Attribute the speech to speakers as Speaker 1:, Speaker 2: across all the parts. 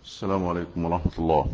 Speaker 1: السلام عليكم ورحمة الله.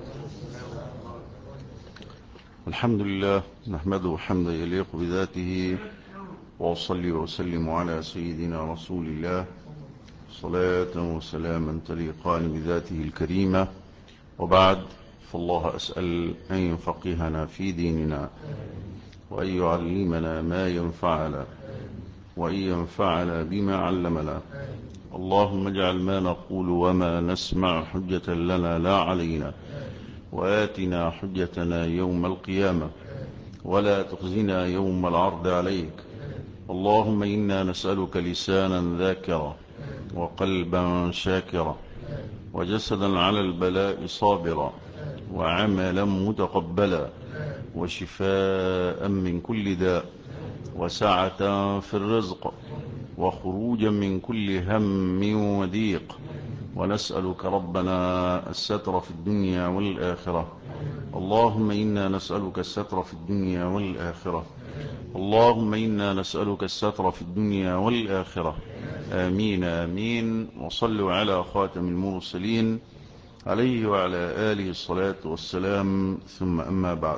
Speaker 1: الحمد لله نحمده حمدا يليق بذاته، وأصلي وأسلم على سيدنا رسول الله صلاة وسلاما تليقان بذاته الكريمة. وبعد، فالله أسأل أن يفقهنا في ديننا، وأن يعلمنا ما ينفعنا، وأن ينفعنا بما علمنا. اللهم اجعل ما نقول وما نسمع حجة لنا لا علينا، وآتنا حجتنا يوم القيامة، ولا تخزنا يوم العرض عليك. اللهم إنا نسألك لسانا ذاكرا، وقلبا شاكرا، وجسدا على البلاء صابرا، وعملا متقبلا، وشفاء من كل داء، وسعة في الرزق، وخروجا من كل هم وضيق. ونسألك ربنا الستر في الدنيا والآخرة. اللهم إنا نسألك الستر في الدنيا والآخرة. اللهم إنا نسألك الستر في الدنيا والآخرة. آمين آمين. وصلوا على خاتم المرسلين عليه وعلى آله الصلاة والسلام، ثم أما بعد.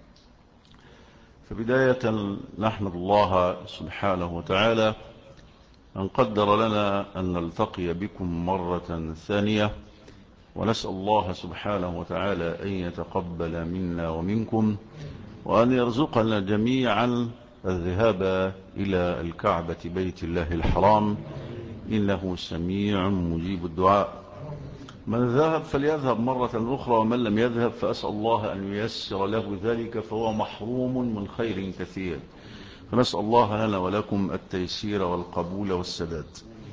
Speaker 1: فبداية نحمد الله سبحانه وتعالى أن قدر لنا أن نلتقي بكم مرة ثانية، ونسأل الله سبحانه وتعالى أن يتقبل منا ومنكم، وأن يرزقنا جميعا الذهاب إلى الكعبة بيت الله الحرام، إنه سميع مجيب الدعاء. من ذهب فليذهب مرة أخرى، ومن لم يذهب فأسأل الله أن ييسر له ذلك، فهو محروم من خير كثير. فنسأل الله لنا ولكم التيسير والقبول والسداد.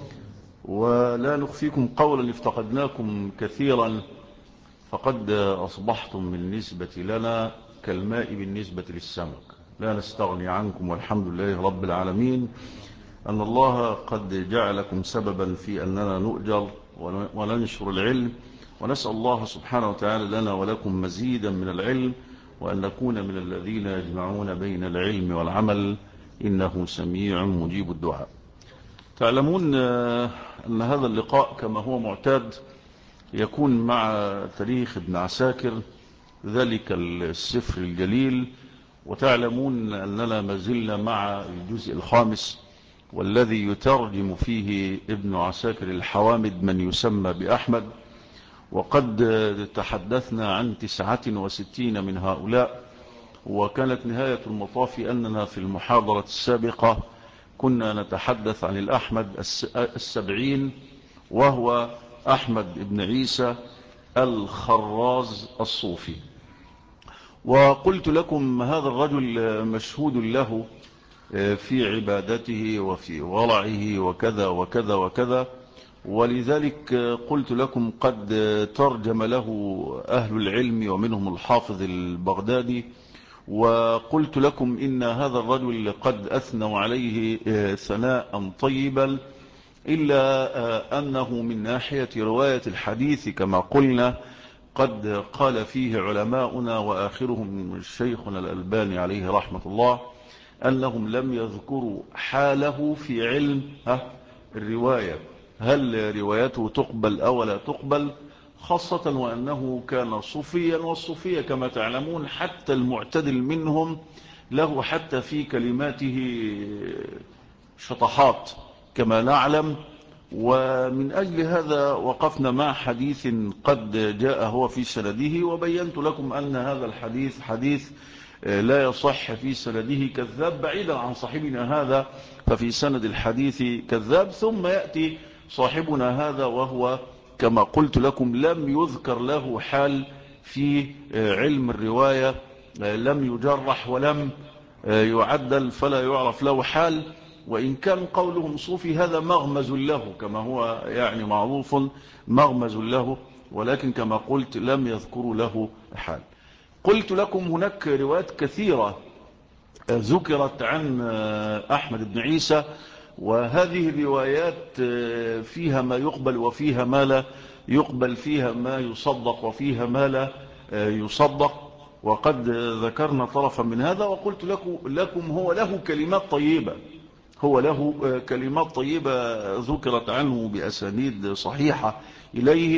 Speaker 1: ولا نخفيكم قولا افتقدناكم كثيرا، فقد أصبحتم بالنسبة لنا كالماء بالنسبة للسمك، لا نستغني عنكم، والحمد لله رب العالمين أن الله قد جعلكم سببا في أننا نؤجر وننشر العلم. ونسأل الله سبحانه وتعالى لنا ولكم مزيدا من العلم، وأن نكون من الذين يجمعون بين العلم والعمل، إنه سميع مجيب الدعاء. تعلمون أن هذا اللقاء كما هو معتاد يكون مع تاريخ ابن عساكر، ذلك السفر الجليل. وتعلمون أننا ما زلنا مع الجزء الخامس، والذي يترجم فيه ابن عساكر الحوامد من يسمى بأحمد. وقد تحدثنا عن 69 من هؤلاء، وكانت نهاية المطاف أننا في المحاضرة السابقة كنا نتحدث عن الأحمد 70، وهو أحمد بن عيسى الخراز الصوفي. وقلت لكم هذا الرجل مشهود له في عبادته وفي ورعه وكذا وكذا وكذا، ولذلك قلت لكم قد ترجم له أهل العلم ومنهم الحافظ البغدادي. وقلت لكم إن هذا الرجل قد أثنوا عليه ثناء طيبا، إلا أنه من ناحية رواية الحديث كما قلنا قد قال فيه علماؤنا وآخرهم شيخنا الألباني عليه رحمة الله أنهم لم يذكروا حاله في علم الرواية، هل روايته تقبل أو لا تقبل، خاصة وأنه كان صوفيا، والصوفية كما تعلمون حتى المعتدل منهم له حتى في كلماته شطحات كما نعلم. ومن أجل هذا وقفنا مع حديث قد جاء هو في سنده، وبينت لكم أن هذا الحديث حديث لا يصح في سنده كذاب، بعيدا عن صاحبنا هذا ففي سند الحديث كذاب. ثم يأتي صاحبنا هذا وهو كما قلت لكم لم يذكر له حال في علم الرواية، لم يجرح ولم يعدل، فلا يعرف له حال. وإن كان قولهم صوفي هذا مغمز له كما هو يعني معروف، مغمز له، ولكن كما قلت لم يذكروا له حال. قلت لكم هناك روايات كثيرة ذكرت عن أحمد بن عيسى، وهذه الروايات فيها ما يقبل وفيها ما لا يقبل، فيها ما يصدق وفيها ما لا يصدق. وقد ذكرنا طرفا من هذا، وقلت لكم هو له كلمات طيبة، هو له كلمات طيبة ذكرت عنه بأسانيد صحيحة إليه.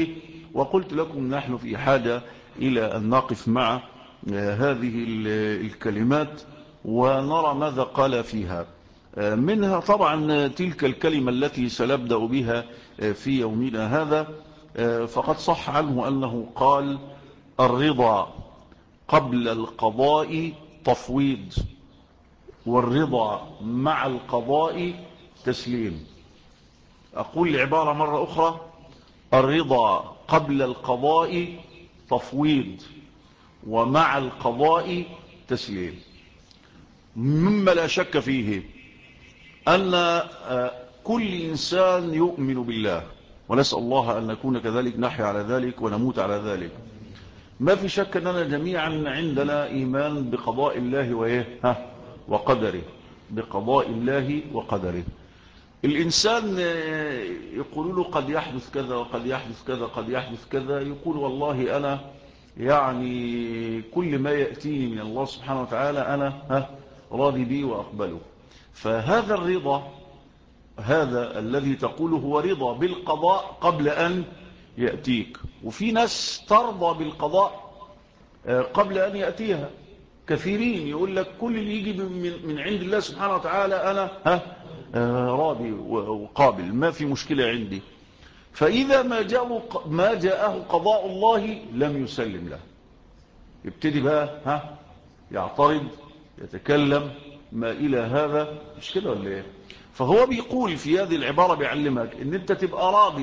Speaker 1: وقلت لكم نحن في حاجة إلى أن نقف مع هذه الكلمات ونرى ماذا قال فيها. منها طبعا تلك الكلمة التي سنبدأ بها في يومنا هذا. فقد صح عنه أنه قال: الرضا قبل القضاء تفويض، والرضا مع القضاء تسليم. أقول العبارة مرة أخرى: الرضا قبل القضاء تفويض، ومع القضاء تسليم. مما لا شك فيه أن كل إنسان يؤمن بالله، ونسأل الله أن نكون كذلك، نحيا على ذلك ونموت على ذلك. ما في شك أننا جميعا عندنا إيمان بقضاء الله وقدره، بقضاء الله وقدره. الإنسان يقول له قد يحدث كذا وقد يحدث كذا قد يحدث كذا، يقول والله أنا يعني كل ما يأتيني من الله سبحانه وتعالى أنا راضي به وأقبله. فهذا الرضا، هذا الذي تقوله هو رضا بالقضاء قبل أن يأتيك. وفي ناس ترضى بالقضاء قبل أن يأتيها. كثيرين يقول لك كل اللي يجي من عند الله سبحانه وتعالى أنا راضي وقابل، ما في مشكلة عندي. فإذا ما جاءه قضاء الله لم يسلم له، يبتدي بقى يعترض، يتكلم، ما إلى هذا. مش كده ولا ايه؟ فهو بيقول في هذه العبارة، بيعلمك ان انت تبقى راضي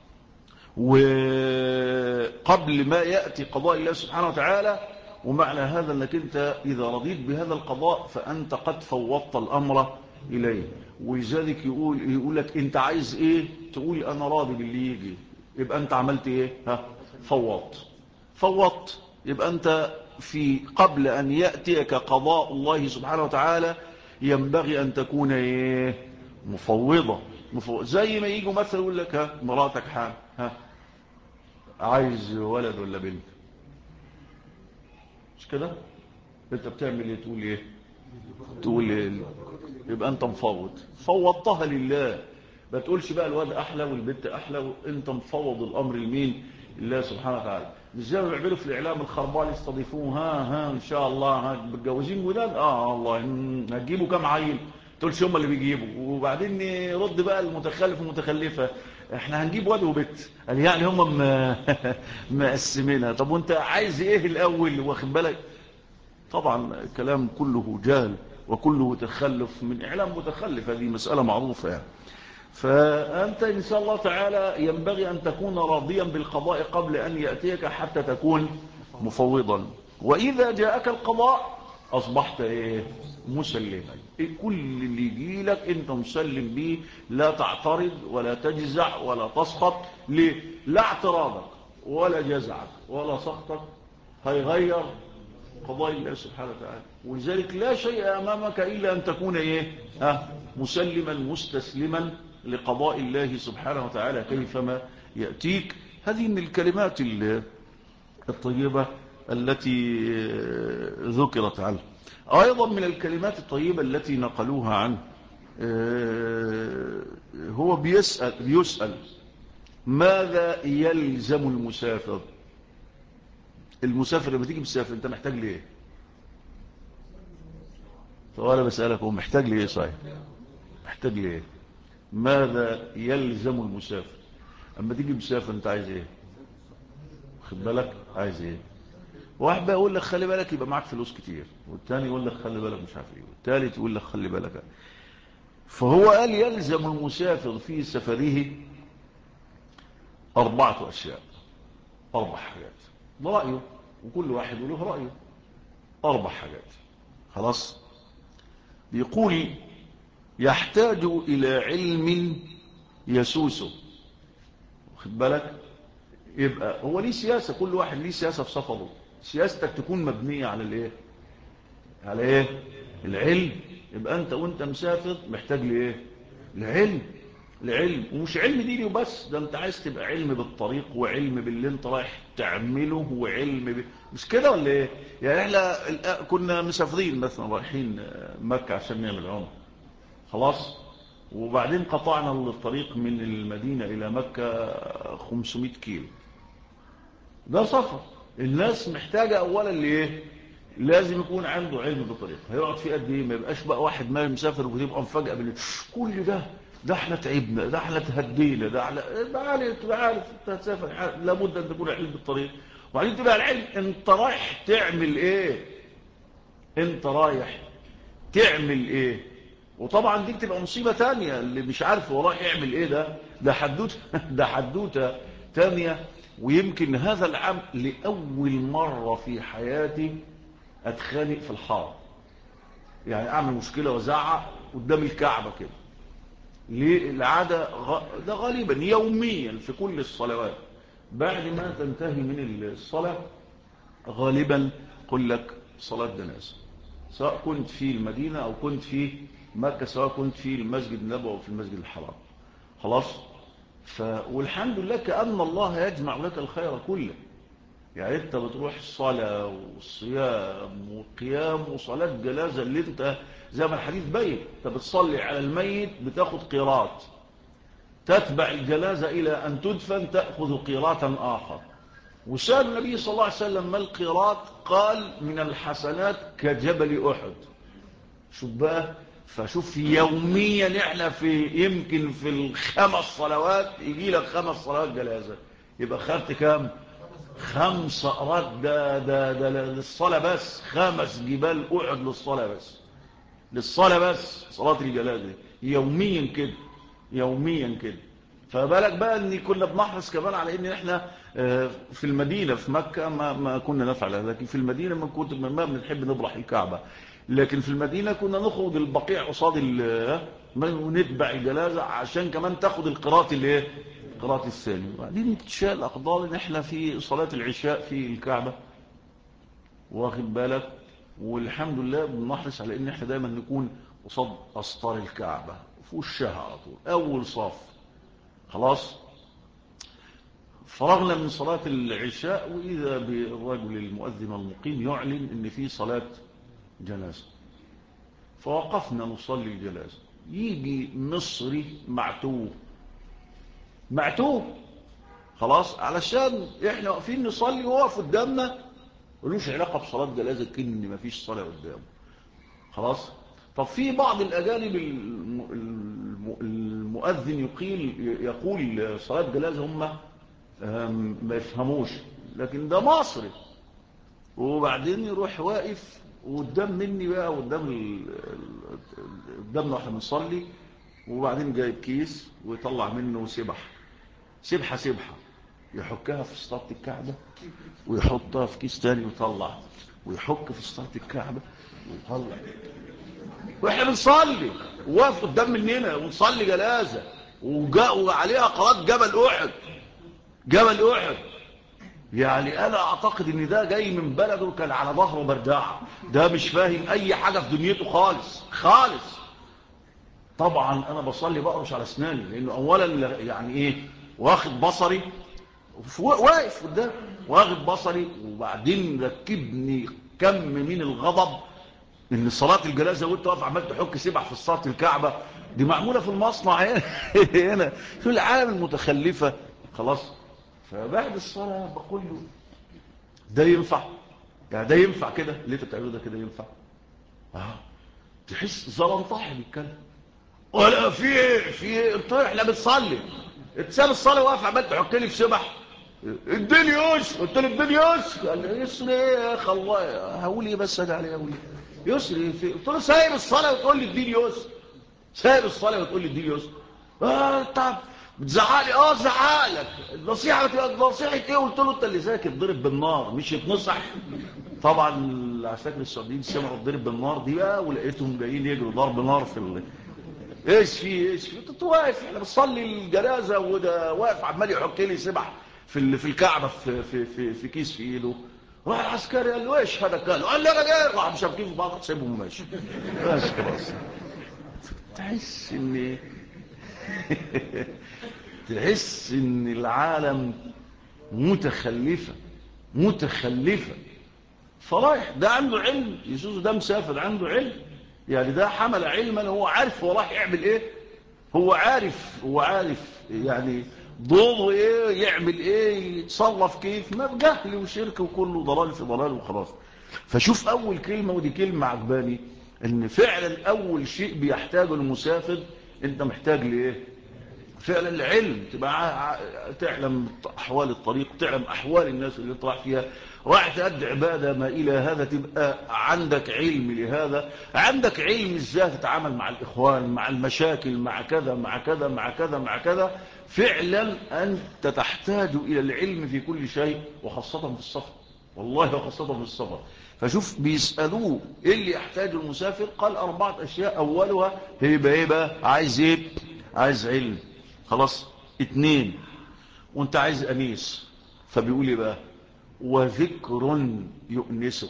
Speaker 1: وقبل ما يأتي قضاء الله سبحانه وتعالى. ومعنى هذا انك انت اذا رضيت بهذا القضاء فانت قد فوضت الامر اليه. ولذلك يقول لك انت عايز ايه؟ تقول انا راضي باللي يجي، يبقى انت عملت ايه؟ فوضت. يبقى انت في قبل ان يأتيك قضاء الله سبحانه وتعالى ينبغي ان تكون ايه؟ مفوضة. زي ما يجوا مثلا يقول لك مراتك عايز ولد ولا بنت، مش كده؟ انت بتعمل ايه؟ تقول ايه؟ تقول إيه؟ يبقى انت فوضتها لله. ما تقولش بقى الواد احلى والبنت احلى، انت مفوض الامر لمين؟ الله سبحانه وتعالى. مش زي ما بيعملوا في الاعلام الخربان، يستضيفوه ان شاء الله متجوزين ولاد، والله هتجيبوا كام عيل؟ تقولش هم اللي بيجيبوا، وبعدين يرد بقى المتخلف والمتخلفه: احنا هنجيب واد وبنت. قال يعني هم مقسمينها. طب وانت عايز ايه الاول؟ واخد بالك؟ طبعا كلام كله جهل وكله تخلف من إعلام متخلف، هذه مسألة معروفة يعني. فأنت إن شاء الله تعالى ينبغي أن تكون راضيا بالقضاء قبل أن يأتيك حتى تكون مفوضا. وإذا جاءك القضاء أصبحت مسلما. كل اللي يجي لك أنت مسلم به، لا تعترض ولا تجزع ولا تسخط. ليه؟ لا اعتراضك ولا جزعك ولا سخطك هيغير قضاء الله سبحانه وتعالى. ولذلك لا شيء أمامك إلا أن تكون مسلما مستسلما لقضاء الله سبحانه وتعالى كيفما يأتيك. هذه من الكلمات الطيبة التي ذكرت عنه. أيضا من الكلمات الطيبة التي نقلوها عنه، هو بيسأل ماذا يلزم المسافر؟ المسافر لما تيجي مسافر انت محتاج ليه؟ فأنا بسألك هو محتاج ليه؟ صحيح محتاج ليه؟ ماذا يلزم المسافر؟ اما تيجي مسافر انت عايز ايه؟ خد بالك عايز ايه؟ واحد بقى يقول لك خلي بالك يبقى معك فلوس كتير، والتاني يقول لك خلي بالك مش عارف ايه، والتالت يقول لك خلي بالك. فهو قال يلزم المسافر في سفره 4 أشياء، 4 حاجات. ده رأيه، وكل واحد له رأيه. 4 حاجات. خلاص. بيقول يحتاج إلى علم يسوسه. واخد بالك؟ يبقى هو ليه سياسة، كل واحد ليه سياسة في سفره. سياستك تكون مبنية على الايه؟ على ايه؟ العلم. يبقى انت وانت مسافر محتاج لايه؟ العلم. ومش علم ديني وبس، ده انت عايز تبقى علم بالطريق، وعلم باللي انت رايح تعمله، وعلم مش كده ولا ايه؟ يعني احنا كنا مسافرين مثلا رايحين مكة عشان نعمل عمره. خلاص. وبعدين قطعنا الطريق من المدينة الى مكة 500 كيلو. ده سفر. الناس محتاجة اولا لايه؟ لازم يكون عنده علم بالطريق. هيقعد فيه قد ايه؟ ما يبقاش بقى واحد ما مسافر وتبقى مفاجأة كل ده احنا تعبنا، ده احنا تهدينا، ده احنا تبقى عارف انت هتسافر، لابد ان تكون علم بالطريق. وبعدين تبقى العلم انت رايح تعمل ايه، انت رايح تعمل ايه. وطبعا دي بتبقى مصيبة تانية، اللي مش عارف هو رايح يعمل ايه ده حدوته ده حدوته تانية. ويمكن هذا العام لأول مرة في حياتي اتخانق في الحرم، يعني اعمل مشكلة وزعق قدام الكعبة كده. ليه؟ العادة ده غالبا يوميا في كل الصلوات بعد ما تنتهي من الصلاة غالبا قل لك صلاة جنازة، سواء كنت في المدينة أو كنت في مكة، سواء كنت في المسجد النبوي أو في المسجد الحرام. خلاص. والحمد لله كأن الله يجمع لك الخير كله. يعني انت بتروح الصلاة والصيام والقيام وصلاة جنازة اللي انت زي ما الحديث بين، انت بتصلي على الميت بتاخد قيراط، تتبع الجنازة إلى أن تدفن تأخذ قيراطا آخر. وسأل النبي صلى الله عليه وسلم ما القيراط؟ قال من الحسنات كجبل أحد. شوف بقى، فشوف يوميا احنا يمكن في الخمس صلوات يجي لك 5 صلوات جنازة، يبقى خدت كام؟ 5 قرات. ده للصلاة بس، 5 جبال أحد للصلاة بس، للصلاة بس، صلاة الجنازة يوميا كده، يوميا كده. فبالك بقى ان كنا بنحرص كمان على ان احنا في المدينة في مكة ما كنا نفعل هذا، لكن في المدينة ما بنحب نبرح الكعبة، لكن في المدينة كنا نخرج البقيع قصاد ونتبع الجنازة عشان كمان تاخد القراءة الايه؟ القراءة الثانية. وبعدين تشاء الاقدار ان احنا في صلاة العشاء في الكعبة، واخد بالك، والحمد لله بنحرص على ان احنا دايما نكون قصاد اسطار الكعبة في وشها على طول اول صف. خلاص. فرغنا من صلاة العشاء وإذا بالرجل المؤذن المقيم يعلن إن في صلاة جنازة، فوقفنا نصلي الجنازة. يجي مصري معتوه خلاص، علشان احنا واقفين نصلي وواقف قدامنا ملوش علاقة بصلاة جنازة، كأن مفيش صلاة قدامه. خلاص. طب في بعض الأجانب المؤذن يقول صلاة جنازة هم ما يفهموش، لكن ده مصري. وبعدين يروح واقف وقدام مني بقى قدامنا واحنا بنصلي، وبعدين جايب كيس ويطلع منه سبحة يحكها في سطرة الكعبة ويحطها في كيس تاني ويطلع، ويحك في سطرة الكعبة ويطلع، واحنا بنصلي وواقف قدام مننا ونصلي جنازة وعليها قرات جبل أحد. يعني أنا أعتقد إن ده جاي من بلده كان على ظهره برداعة، ده مش فاهم أي حاجة في دنيته خالص. طبعا أنا بصلي بقرش على أسناني، لأنه أولا يعني إيه، واخد بصري واقف قدام، واخد بصري، وبعدين ركبني كم من الغضب إن صلاة الجنازة وأنت واقف عمال تحك سبح في صلاة الكعبة، دي معمولة في المصنع هنا في العالم المتخلفة. خلاص. فبعد الصلاة بقول له ده ينفع؟ يعني ده ينفع كده اللي انت بتعمله ده كده ينفع؟ تحس زلنطاحي بيتكلم، ولا في قلت له احنا بنصلي، اتساب الصلاه واقف عمال تحك لي في سبح، اديني يسر. قلت له اديني يسر. قال لي يسر ايه يا اخي؟ الله هقول ايه بس اجي عليه، هقول ايه يسر؟ قلت له سايب الصلاه وتقول لي اديني يسر، سايب الصلاه وتقول لي اديني يسر. طب بتزعقلي؟ زعقلك. النصيحه بتبقى نصيحه ايه؟ قلت له انت اللي ذاكر ضرب بالنار مش يتنصح. طبعا العساكر السعوديين سمعوا الضرب بالنار دي بقى، ولقيتهم جايين يجروا ضرب نار ايش في انت واقف احنا بنصلي الجنازه وده واقف عمال يحك لي سبح في الكعبه في كيس في ايده. راح العسكري قال له ايش هذا؟ قال لي انا جاي. راح مشابكين في بعض سيبهم ماشي بس خلاص. تحس ان العالم متخلفة. فرايح ده عنده علم يسوس، ده مسافر عنده علم، يعني ده حمل علما، هو عارف هو رايح يعمل ايه، هو عارف يعني. دوره ايه، يعمل ايه، يتصرف كيف، ما جهل وشرك وكله ضلال في ضلال وخلاص. فشوف اول كلمة، ودي كلمة عجباني، ان فعلا اول شيء بيحتاجه المسافر، انت محتاج لايه؟ فعلا العلم، تبقى تعلم احوال الطريق، تعلم احوال الناس اللي انت رايح فيها، رايح تأدي عباده ما الى هذا، تبقى عندك علم لهذا، عندك علم ازاي تتعامل مع الاخوان، مع المشاكل، مع كذا مع كذا مع كذا مع كذا. فعلا انت تحتاج الى العلم في كل شيء، وخاصه في السفر، والله وخاصه في السفر. فشوف بيسالوه ايه اللي يحتاجه المسافر، قال 4 اشياء، اولها هيبقى ايه بقى؟ عايز ايه؟ عايز علم. خلاص. 2، وانت عايز انيس، فبيقول ايه بقى؟ وذكر يؤنسه.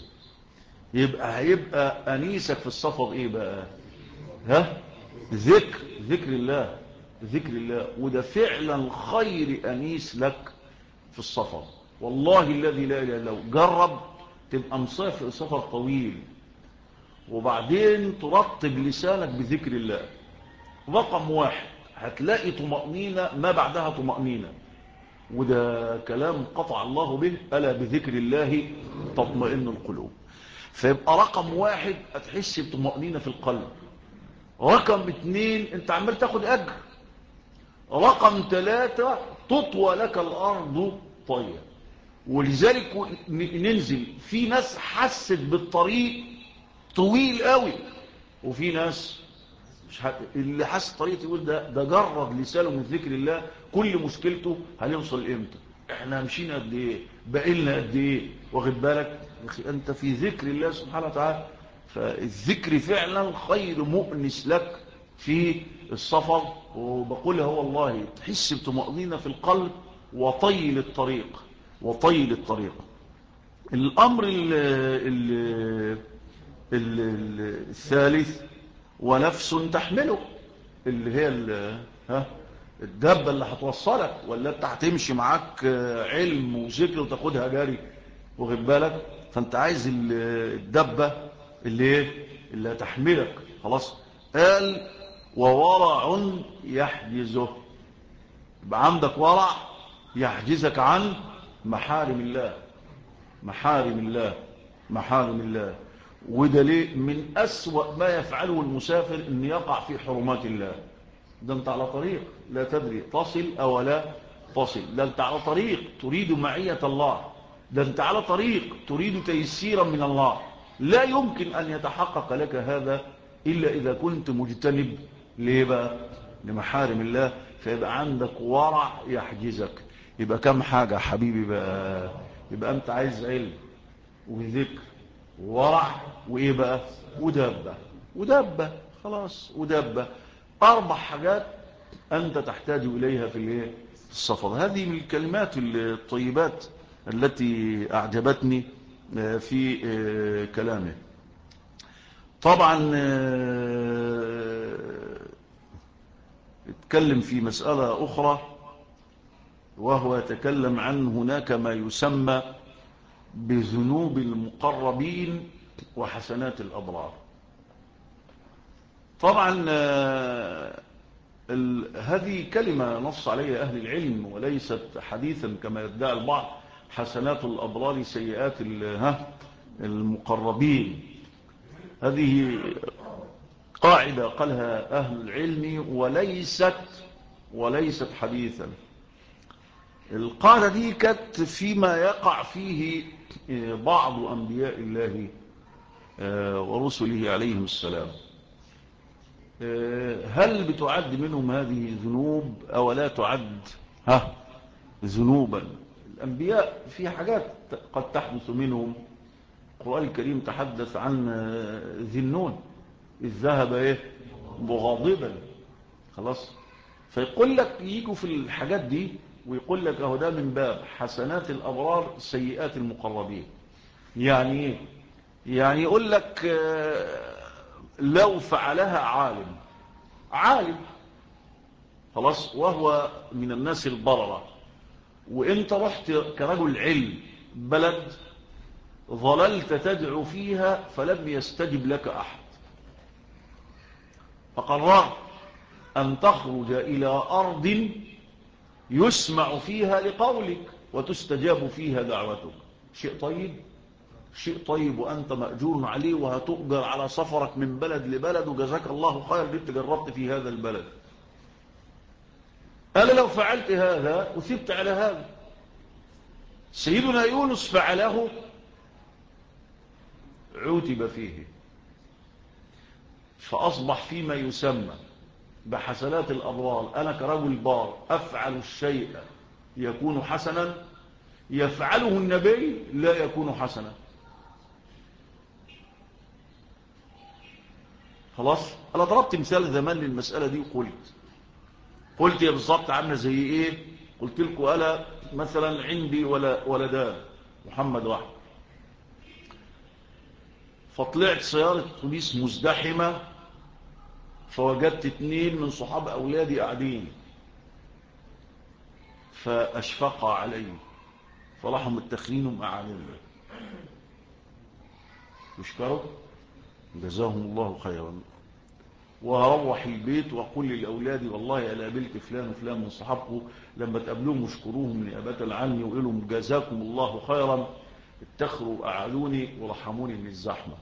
Speaker 1: هيبقى انيسك في السفر ايه بقى؟ ها؟ ذكر الله، ذكر الله. وده فعلا خير انيس لك في السفر، والله الذي لا اله الا هو. جرب تبقى مسافر سفر طويل، وبعدين ترطب لسانك بذكر الله. رقم 1 هتلاقي طمأنينة ما بعدها طمأنينة، وده كلام قطع الله به، ألا بذكر الله تطمئن القلوب. فيبقى رقم 1 هتحس بطمأنينة في القلب. رقم 2 انت عمال تاخد أجر. رقم 3 تطوى لك الأرض طية. ولذلك ننزل في ناس حست بالطريق طويل قوي، وفي ناس اللي حس طريقة يقول ده جرد لسانه من ذكر الله، كل مشكلته هنوصل امتى، احنا مشينا قد ايه، بقيلنا قد ايه، واخد بالك؟ انت في ذكر الله سبحانه وتعالى. فالذكر فعلا خير مؤنس لك في السفر. وبقولها والله تحس بطمأنينة في القلب، وطيل الطريق، وطيل الطريق. الامر الثالث، ونفس تحمله، اللي هي الدابة اللي هتوصلك، ولا انت هتمشي معاك علم وذكر وتاخدها جاري، واخد بالك؟ فانت عايز الدابة اللي هتحملك. خلاص. قال وورع يحجزه. يبقى عندك ورع يحجزك عن محارم الله، محارم الله، محارم الله. وده ليه؟ من أسوأ ما يفعله المسافر ان يقع في حرمات الله. ده انت على طريق لا تدري تصل او لا تصل، ده انت على طريق تريد معية الله، ده انت على طريق تريد تيسيرا من الله. لا يمكن ان يتحقق لك هذا الا اذا كنت مجتنب ليه بقى؟ لمحارم الله. فيبقى عندك ورع يحجزك. يبقى كم حاجة حبيبي بقى؟ يبقى انت عايز علم وذكر وورع وايه بقى؟ ودابة. ودابة، خلاص، ودابة. 4 حاجات انت تحتاج اليها في السفر. هذه من الكلمات الطيبات التي اعجبتني في كلامه. طبعا اتكلم في مسألة اخرى، وهو يتكلم عن هناك ما يسمى بذنوب المقربين وحسنات الأبرار. طبعا هذه كلمة نص عليها أهل العلم وليست حديثا كما يدعي البعض. حسنات الأبرار سيئات المقربين، هذه قاعدة قالها أهل العلم وليست حديثا. القاعدة دي كانت فيما يقع فيه بعض أنبياء الله ورسله عليهم السلام. هل بتعد منهم هذه ذنوب أو لا تعد ذنوبا؟ الأنبياء في حاجات قد تحدث منهم. القرآن الكريم تحدث عن ذي النون إذ ذهب مغاضبا. خلاص. فيقول لك يجوا في الحاجات دي ويقول لك اهو ده من باب حسنات الأبرار سيئات المقربين. يعني ايه؟ يعني يقول لك لو فعلها عالم خلاص وهو من الناس البررة، وانت رحت كرجل علم بلد ظللت تدعو فيها فلم يستجب لك أحد، فقررت أن تخرج إلى أرض يسمع فيها لقولك وتستجاب فيها دعوتك. شيء طيب، شيء طيب، وأنت مأجور عليه وهتؤجر على سفرك من بلد لبلد، وجزاك الله خير اللي انت جربت في هذا البلد. أنا لو فعلت هذا أثبت على هذا. سيدنا يونس فعله عوتب فيه، فأصبح فيما يسمى بحسنات الأبرار. أنا كرجل بار أفعل الشيء يكون حسنا، يفعله النبي لا يكون حسنا. خلاص. أنا ضربت مثال زمان للمسألة دي وقلت يا بالظبط عامله زي إيه. قلت لكم أنا مثلا عندي ولدان، محمد واحد، فطلعت سيارة اتوبيس مزدحمة، فوجدت 2 من صحاب أولادي قاعدين، فأشفق علي فراحوا متخذينهم قاعدين. يشكروا جزاهم الله خيرا. وهروح البيت وأقول لأولادي والله أنا قابلت فلان وفلان من صحابكم، لما تقابلوهم اشكروهم نيابة عني وقولوا لهم جزاكم الله خيرا، اتخروا وقعدوني ورحموني من الزحمة.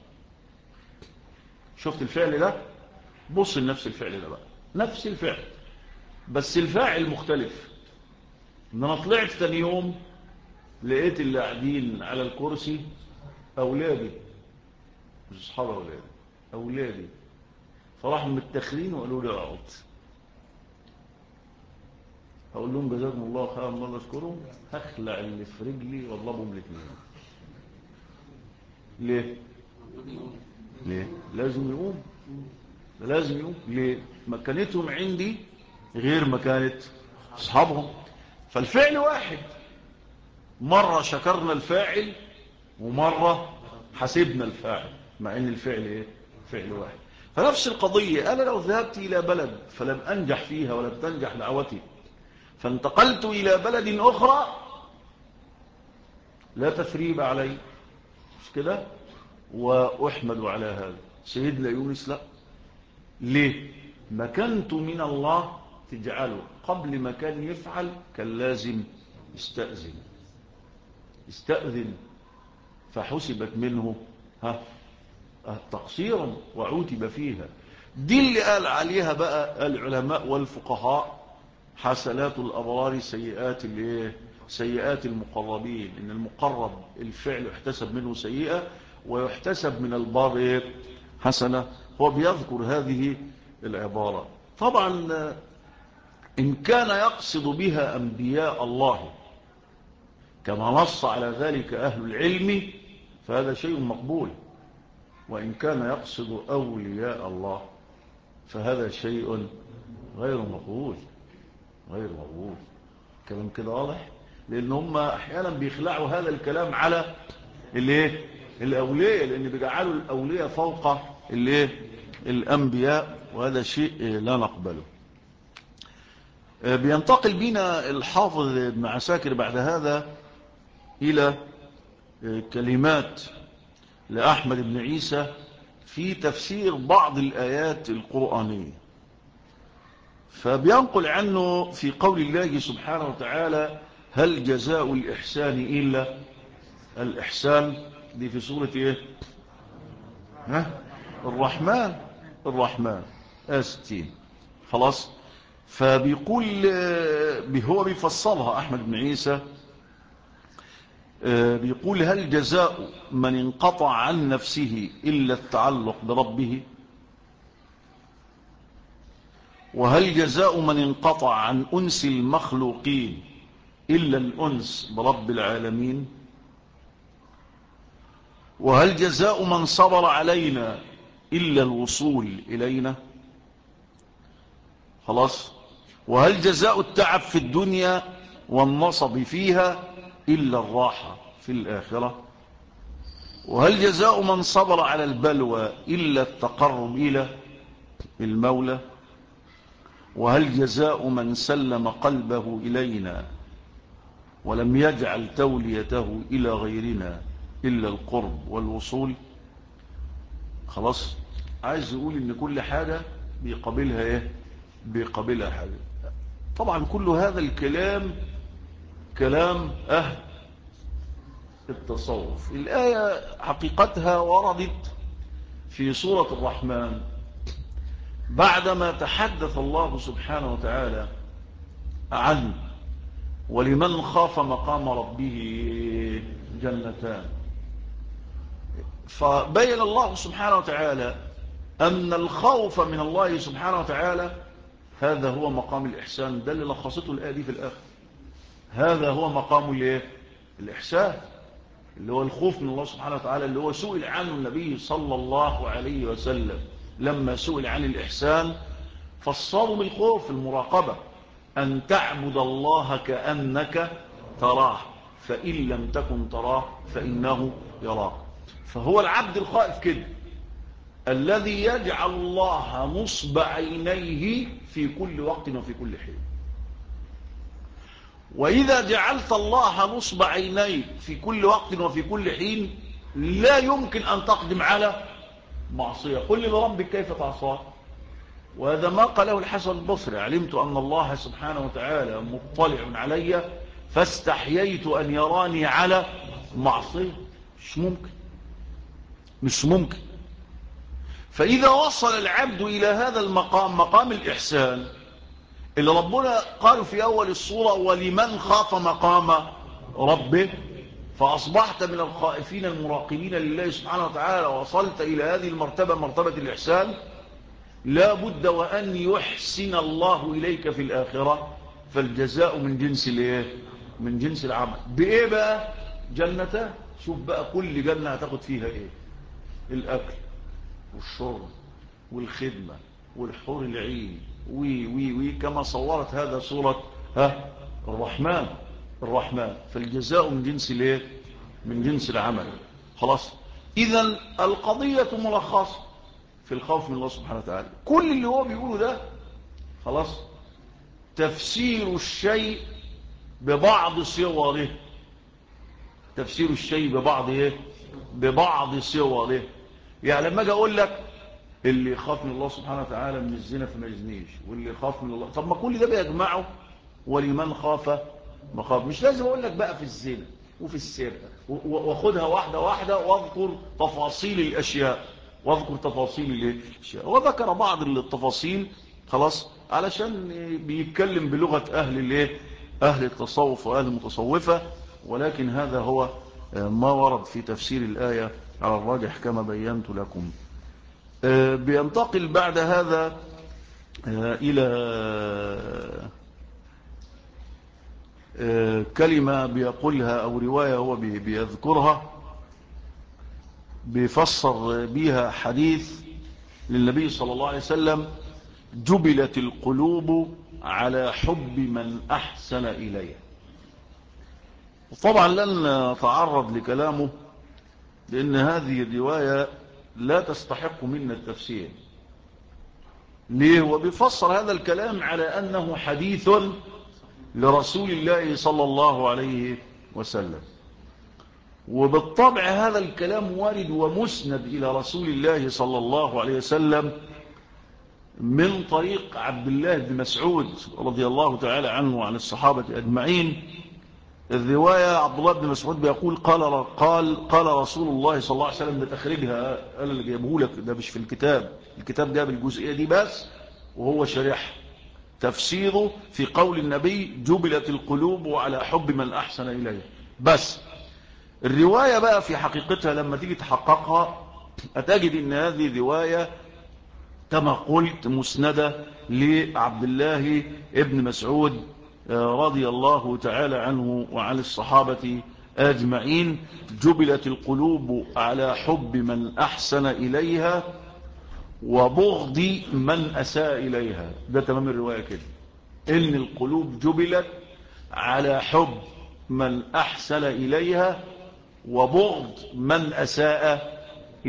Speaker 1: شفت الفعل ده؟ بص لنفس الفعل ده بقى، نفس الفعل بس الفاعل مختلف. ان انا طلعت ثاني يوم لقيت اللي قاعدين على الكرسي اولادي، مش اصحاب اولادي، اولادي، فراحوا متخرين وقالوا لي اقعد. هقول لهم جزاكم الله خيرا الله اشكرهم، هخلع اللي في رجلي واضربهم الاثنين. ليه؟ ليه؟ لازم يقوم، لازم يقوم. ليه؟ مكانتهم عندي غير مكانة اصحابهم. فالفعل واحد، مرة شكرنا الفاعل ومرة حسبنا الفاعل، مع ان الفعل ايه؟ فعل واحد. فنفس القضية، انا لو ذهبت الى بلد فلم انجح فيها ولم تنجح دعوتي، فانتقلت الى بلد اخرى، لا تثريب علي، مش كده؟ واحمد على هذا. سيدنا يونس لا. ليه؟ مكنت من الله تجعله قبل ما كان يفعل كان لازم استأذن، فحسبت منه تقصيرا وعوتب فيها. دي اللي قال عليها بقى العلماء والفقهاء حسنات الأبرار سيئات المقربين. إن المقرب الفعل يحتسب منه سيئة ويحتسب من البار حسنة. هو بيذكر هذه العبارة. طبعا إن كان يقصد بها أنبياء الله كما نص على ذلك أهل العلم فهذا شيء مقبول، وإن كان يقصد أولياء الله فهذا شيء غير مقبول، غير مقبول. كلام كده واضح؟ لأن هم أحيانا بيخلعوا هذا الكلام على الأولياء، لأن بيجعلوا الأولياء فوق الأنبياء، وهذا شيء لا نقبله. بينتقل بنا الحافظ ابن عساكر بعد هذا إلى كلمات لأحمد بن عيسى في تفسير بعض الآيات القرآنية. فبينقل عنه في قول الله سبحانه وتعالى هل جزاء الإحسان إلا الإحسان. دي في سورة إيه؟ الرحمن 60. خلاص. فبيقول هو بيفصلها أحمد بن عيسى، بيقول هل جزاء من انقطع عن نفسه إلا التعلق بربه، وهل جزاء من انقطع عن أنس المخلوقين إلا الأنس برب العالمين، وهل جزاء من صبر علينا إلا الوصول إلينا. خلاص. وهل جزاء التعب في الدنيا والنصب فيها إلا الراحة في الآخرة، وهل جزاء من صبر على البلوى إلا التقرب إلى المولى، وهل جزاء من سلم قلبه إلينا ولم يجعل توليته إلى غيرنا إلا القرب والوصول. خلاص. عايز يقول إن كل حاجة بيقابلها إيه؟ بيقابلها حاجة. طبعا كل هذا الكلام كلام أهل التصوف. الآية حقيقتها وردت في سورة الرحمن بعدما تحدث الله سبحانه وتعالى عن ولمن خاف مقام ربه جنتان. فبين الله سبحانه وتعالى أن الخوف من الله سبحانه وتعالى هذا هو مقام الإحسان. ده اللي لخصته الآية دي في الآخر. هذا هو مقام الإحسان، اللي هو الخوف من الله سبحانه وتعالى، اللي هو سئل عنه النبي صلى الله عليه وسلم لما سئل عن الإحسان فصلوا بالخوف المراقبة، أن تعبد الله كأنك تراه فإن لم تكن تراه فإنه يراك. فهو العبد الخائف كده الذي يجعل الله نصب عينيه في كل وقت وفي كل حين. وإذا جعلت الله نصب عينيك في كل وقت وفي كل حين لا يمكن أن تقدم على معصية. قل لربك كيف تعصاه. وهذا ما قاله الحسن البصري: علمت أن الله سبحانه وتعالى مطلع علي فاستحييت أن يراني على معصية. مش ممكن، مش ممكن. فإذا وصل العبد إلى هذا المقام، مقام الإحسان اللي ربنا قال في أول السورة ولمن خاف مقام ربه، فأصبحت من الخائفين المراقبين لله سبحانه وتعالى، وصلت إلى هذه المرتبة، مرتبة الإحسان. لا بد وأن يحسن الله إليك في الآخرة، فالجزاء من جنس الايه؟ من جنس العمل. بإيه بقى؟ جنتان. شوف بقى كل جنة هتاخد فيها إيه؟ الأكل والشرب والخدمة والحور العين وي كما صورت هذا سورة الرحمن. فالجزاء من جنس الايه؟ من جنس العمل. خلاص. إذن القضية ملخصة في الخوف من الله سبحانه وتعالى. كل اللي هو بيقوله ده خلاص تفسير الشيء ببعض صوره. تفسير الشيء ببعض ايه؟ ببعض صوره. يعني لما اجي اقول لك اللي يخاف من الله سبحانه وتعالى من الزنا فما يزنيش، واللي يخاف من الله، طب ما كل ده بيجمعه ولمن خاف مخاف. مش لازم اقول لك بقى في الزنا وفي السرقه واخدها واحده واحده واذكر تفاصيل الاشياء، وذكر بعض التفاصيل خلاص علشان بيتكلم بلغه اهل الايه؟ اهل التصوف واهل المتصوفه. ولكن هذا هو ما ورد في تفسير الايه على الراجح كما بينت لكم. بينتقل بعد هذا إلى كلمة بيقولها أو رواية هو بيذكرها، بيفسر بيها حديث للنبي صلى الله عليه وسلم: جبلت القلوب على حب من أحسن إليها. طبعا لن نتعرض لكلامه لأن هذه الرواية لا تستحق منا التفسير. ليه؟ وبيفسر هذا الكلام على أنه حديث لرسول الله صلى الله عليه وسلم، وبالطبع هذا الكلام وارد ومسند إلى رسول الله صلى الله عليه وسلم من طريق عبد الله بن مسعود رضي الله تعالى عنه وعن الصحابة أجمعين. الرواية عبد الله بن مسعود بيقول قال رسول الله صلى الله عليه وسلم، بتخريجها قال اللي جايبه لك ده مش في الكتاب جاب الجزئية دي بس وهو شرح تفسيره في قول النبي: جبلت القلوب على حب من أحسن إليه. بس الرواية بقى في حقيقتها لما تيجي تحققها هتجد ان هذه الرواية كما قلت مسندة لعبد الله ابن مسعود رضي الله تعالى عنه وعن الصحابة أجمعين. جبلت القلوب على حب من أحسن إليها وبغض من أساء إليها. ده تمام الرواية كده، إن القلوب جبلت على حب من أحسن إليها وبغض من أساء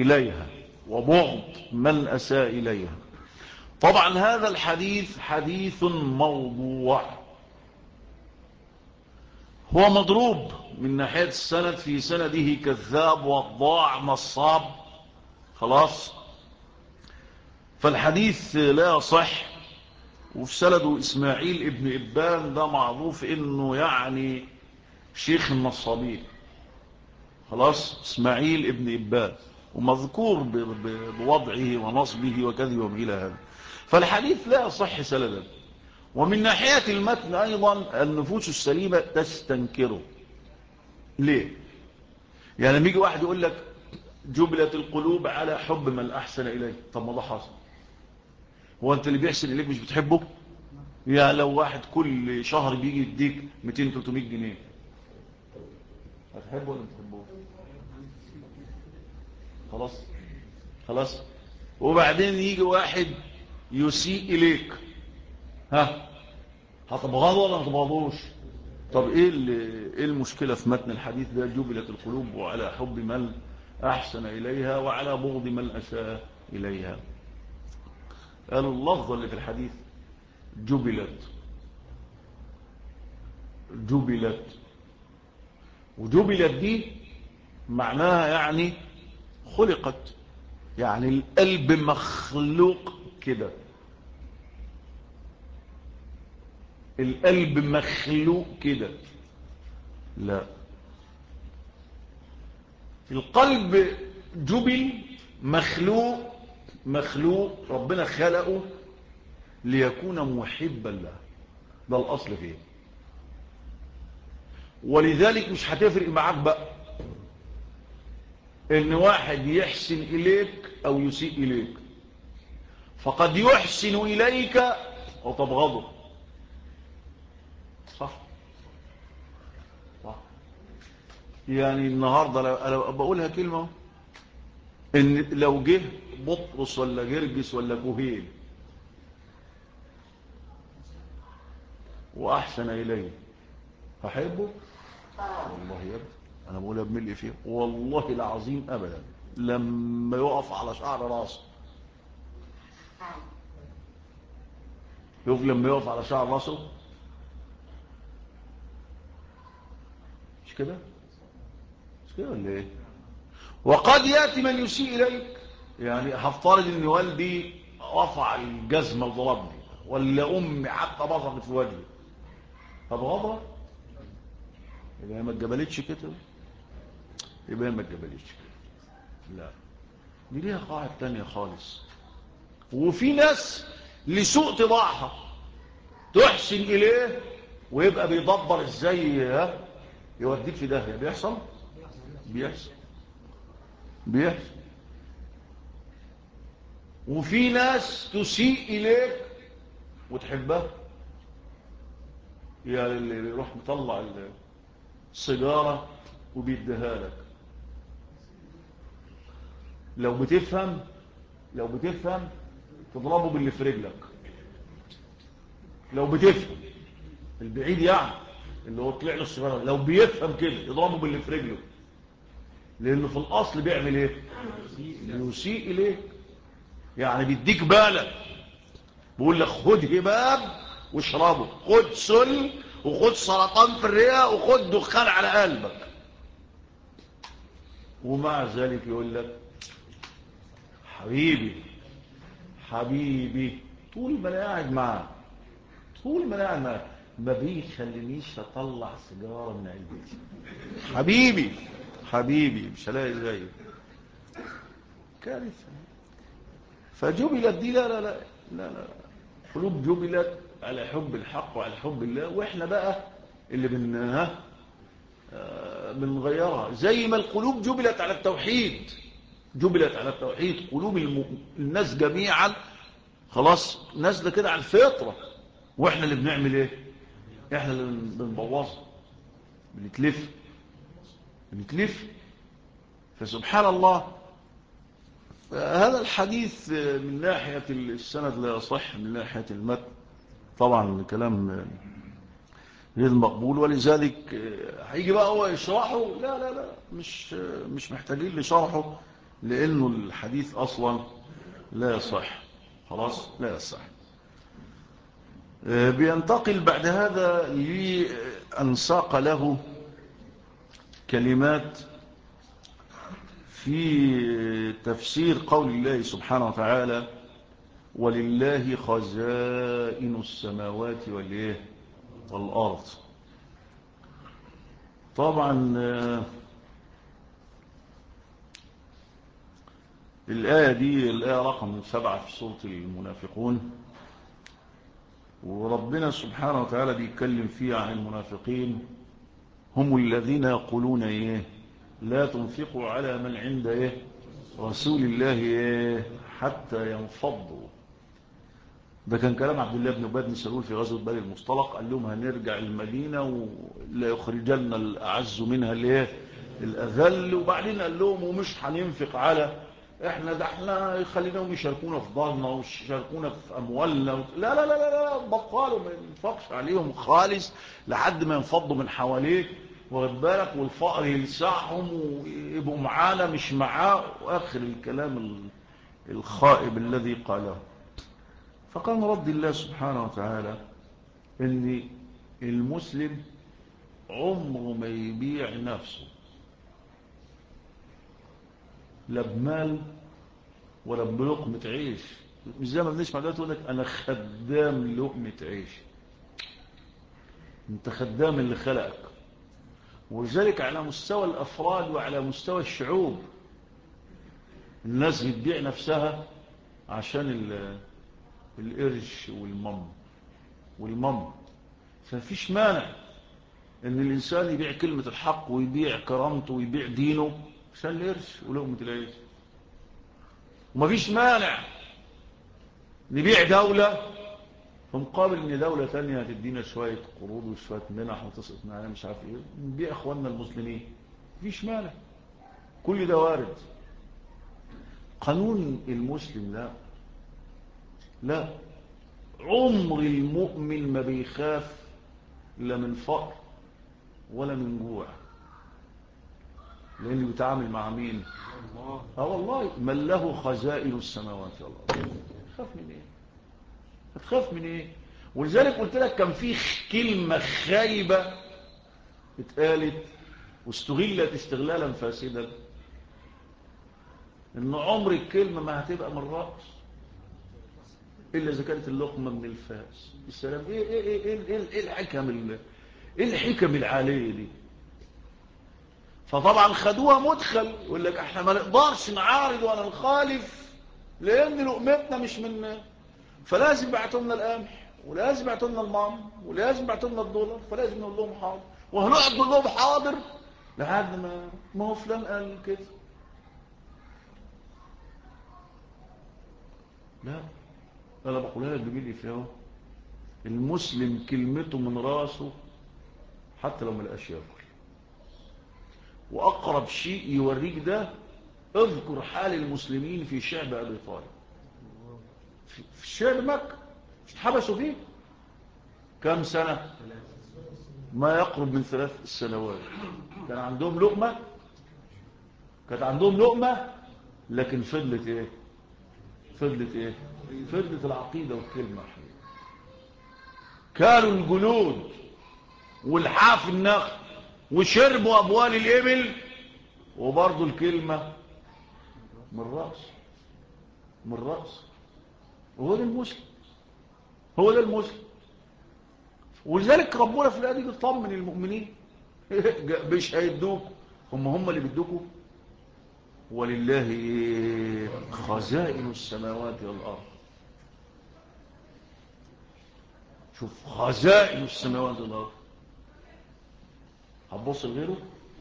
Speaker 1: إليها. طبعا هذا الحديث حديث موضوع، هو مضروب من ناحية السند، في سنده كذاب وضاع نصاب خلاص. فالحديث لا يصح وفي سنده إسماعيل ابن إبان، ده معروف إنه يعني شيخ النصابين. خلاص، إسماعيل ابن إبان، ومذكور بوضعه ونصبه وكذبه إلى هذا. فالحديث لا يصح سندا. ومن ناحية المتن أيضا النفوس السليمة تستنكره. ليه؟ يعني لما يجي واحد يقول لك جبلت القلوب على حب من أحسن إليه، طب ما ده حصل. هو أنت اللي بيحسن إليك مش بتحبه؟ يعني لو واحد كل شهر بيجي يديك 200-300 جنيه هتحبه ولا ما تحبوش؟ خلاص خلاص. وبعدين يجي واحد يسيء إليك، ها، هتبغضه ولا ما تبغضوش؟ طب ايه المشكلة في متن الحديث ده؟ جبلت القلوب وعلى حب من احسن اليها وعلى بغض من اساء اليها. قالوا اللفظة اللي في الحديث جبلت، جبلت، وجبلت دي معناها يعني خلقت، يعني القلب مخلوق كده، القلب مخلوق كده. لا، القلب جبل مخلوق، مخلوق ربنا خلقه ليكون محبا له، ده الأصل فيه. ولذلك مش هتفرق معاك بقى ان واحد يحسن إليك أو يسيء إليك، فقد يحسن إليك وتبغضه. صح صح. يعني النهاردة لو بقولها كلمة، ان لو جه بطرس ولا جرجس ولا كوهين وأحسن إليه هحبه؟ والله يا ابني أنا بقولها بملء فيه، والله العظيم أبدا. لما يقف على شعر راسه، شوف لما يقف على شعر راسه، مش كده؟ مش كده ولا ايه؟ وقد يأتي من يسيء إليك. يعني هفترض ان والدي رفع الجزمة وضربني، ولا أمي حتى بصقت في وجهي، هبغضها؟ يبقى هي ما اتجبلتش كده، يبقى هي ما اتجبلتش كده. لا، دي ليها قاعدة تانية خالص. وفي ناس لسوء طباعها تحسن إليه ويبقى بيدبر ازاي يوديك في داهية. بيحصل بيحصل بيحصل. وفي ناس تسيء إليك وتحبها، يعني اللي يروح مطلع السيجارة وبيديها لك، لو بتفهم، لو بتفهم تضربه باللي في رجلك. لو بتفهم البعيد يعني اللي هو طلع له السيجارة، لو بيفهم كده يضربه باللي في رجله، لأنه في الأصل بيعمل ايه؟ يسيء إليك. يعني بيديك بالك، بيقول لك خد هباب واشربه، خد سل وخد سرطان في الرئة وخد دخان على قلبك، ومع ذلك يقول لك حبيبي حبيبي. طول ما انا قاعد معاه، طول ما انا قاعد معاه ما بيخلينيش اطلع سيجاره من علبتي. حبيبي حبيبي مش هلاقي زيه. كارثه. فجبلت دي لا لا لا لا لا، قلوب جبلت على حب الحق وعلى حب الله، واحنا بقى اللي بنغيرها. زي ما القلوب جبلت على التوحيد، جبلت على التوحيد قلوب الناس جميعا، خلاص نازله كده على الفطره، واحنا اللي بنعمل ايه؟ احنا اللي بنبوظها، بنتلف بنتلف. فسبحان الله، هذا الحديث من ناحية السند لا يصح، من ناحية المتن طبعا كلام غير مقبول. ولذلك هيجي بقى هو يشرحه، لا لا لا، مش محتاجين لشرحه، لأنه الحديث أصلا لا يصح. خلاص لا يصح. بينتقل بعد هذا لأن ساق له كلمات في تفسير قول الله سبحانه وتعالى ولله خزائن السماوات والأرض. طبعا الآية دي الآية رقم 7 في سورة المنافقون، وربنا سبحانه وتعالى بيتكلم فيها عن المنافقين. هم الذين يقولون لا تنفقوا على من عند رسول الله حتى ينفضوا. ده كان كلام عبد الله بن أبي بن سلول في غزوة بني المصطلق، قال لهم هنرجع المدينة ولا يخرجن الأعز منها الأذل. وبعدين قال لهم ومش هننفق على احنا خليناهم يشاركونا في ضالنا ويشاركونا في أموالنا لا لا لا لا لا، بطلوا ما ينفقش عليهم خالص لحد ما ينفضوا من حواليه، واخد بالك، والفقر يلسعهم ويبقوا معانا مش معاه، وآخر الكلام الخائب الذي قاله. فكان رد الله سبحانه وتعالى ان المسلم عمره ما يبيع نفسه لا بمال ولا بلقمة عيش. مش زي ما بنسمع دلوقتي يقول لك انا خدام لقمة عيش. انت خدام اللي خلقك. ولذلك على مستوى الافراد وعلى مستوى الشعوب الناس بتبيع نفسها عشان القرش والمم. فمفيش مانع ان الانسان يبيع كلمة الحق ويبيع كرامته ويبيع دينه عشان القرش ولقمة العيش. ومفيش مانع نبيع دولة في مقابل ان دولة تانية هتدينا شوية قروض وشوية منح وتسقط معانا مش عارف ايه، نبيع اخواننا المسلمين. مفيش مانع، كل ده وارد. قانون المسلم لا، عمر المؤمن ما بيخاف لا من فقر ولا من جوع، لأنه بيتعامل مع مين؟ والله من له خزائن السماوات والأرض. تخاف من ايه؟ هتخاف من ايه؟ ولذلك قلت لك كان في كلمة خايبة اتقالت واستغلت استغلالا فاسدا، ان عمر الكلمة ما هتبقى من الرأس الا اذا كانت اللقمة من الفاس. السلام. ايه الحكم العالية دي؟ فطبعا خدوها مدخل، يقول لك احنا ما نقدرش نعارض ولا نخالف لان لقمتنا مش من، فلازم يبعتوا لنا القمح ولازم يبعتوا لنا المام ولازم يبعتوا لنا الدولار، فلازم نقول لهم حاضر، وهنقعد نقول لهم حاضر لحد ما هو فلان قال كده. لا، انا بقولها لك بجيلي فيها. المسلم كلمته من راسه حتى لو ما لقاش ياكل. واقرب شيء يوريك ده اذكر حال المسلمين في شعب ابي طالب، في شعب مكة مش اتحبسوا فيه كم سنة؟ ما يقرب من 3 سنوات. كان عندهم لقمة، كانت عندهم لقمة، لكن فضلت ايه؟ فضلت العقيدة والكلمة. كانوا الجلود والحاف النخل وشربوا أبوال الإبل وبرضو الكلمة من رأس. وهو ده المسلم. ولذلك ربنا في الآية دي بيطمن المؤمنين مش هيدوك، هم اللي بيدوكوا. ولله خزائن السماوات والأرض. شوف، خزائن السماوات والأرض. هتبص لغيره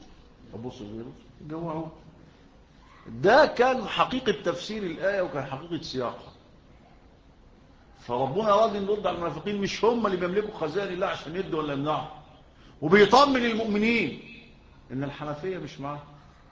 Speaker 1: جوعوا. ده كان حقيقة تفسير الآية وكان حقيقة سياقها. فربنا أراد أن يرد على المنافقين، مش هم اللي بيملكوا خزائن الله عشان يدوا ولا يمنعوا، وبيطمن المؤمنين إن الحنفية مش معاه.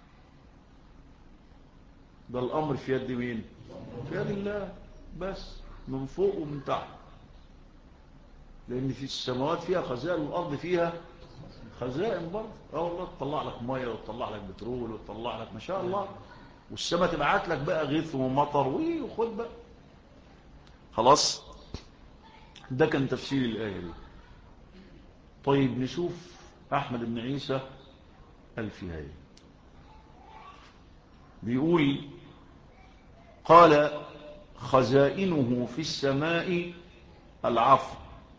Speaker 1: ده الأمر في يد مين؟ في يد الله بس، من فوق ومن تحت. لأن في السماوات فيها خزائن والأرض فيها خزائن برضه. والله تطلع لك ميه وتطلع لك بترول وتطلع لك ما شاء الله، والسماء تبعت لك بقى غيث ومطر وخد بقى. خلاص، ده كان تفسير الآية دي. طيب نشوف أحمد بن عيسى الفيهاي بيقول: قال خزائنه في السماء العفو،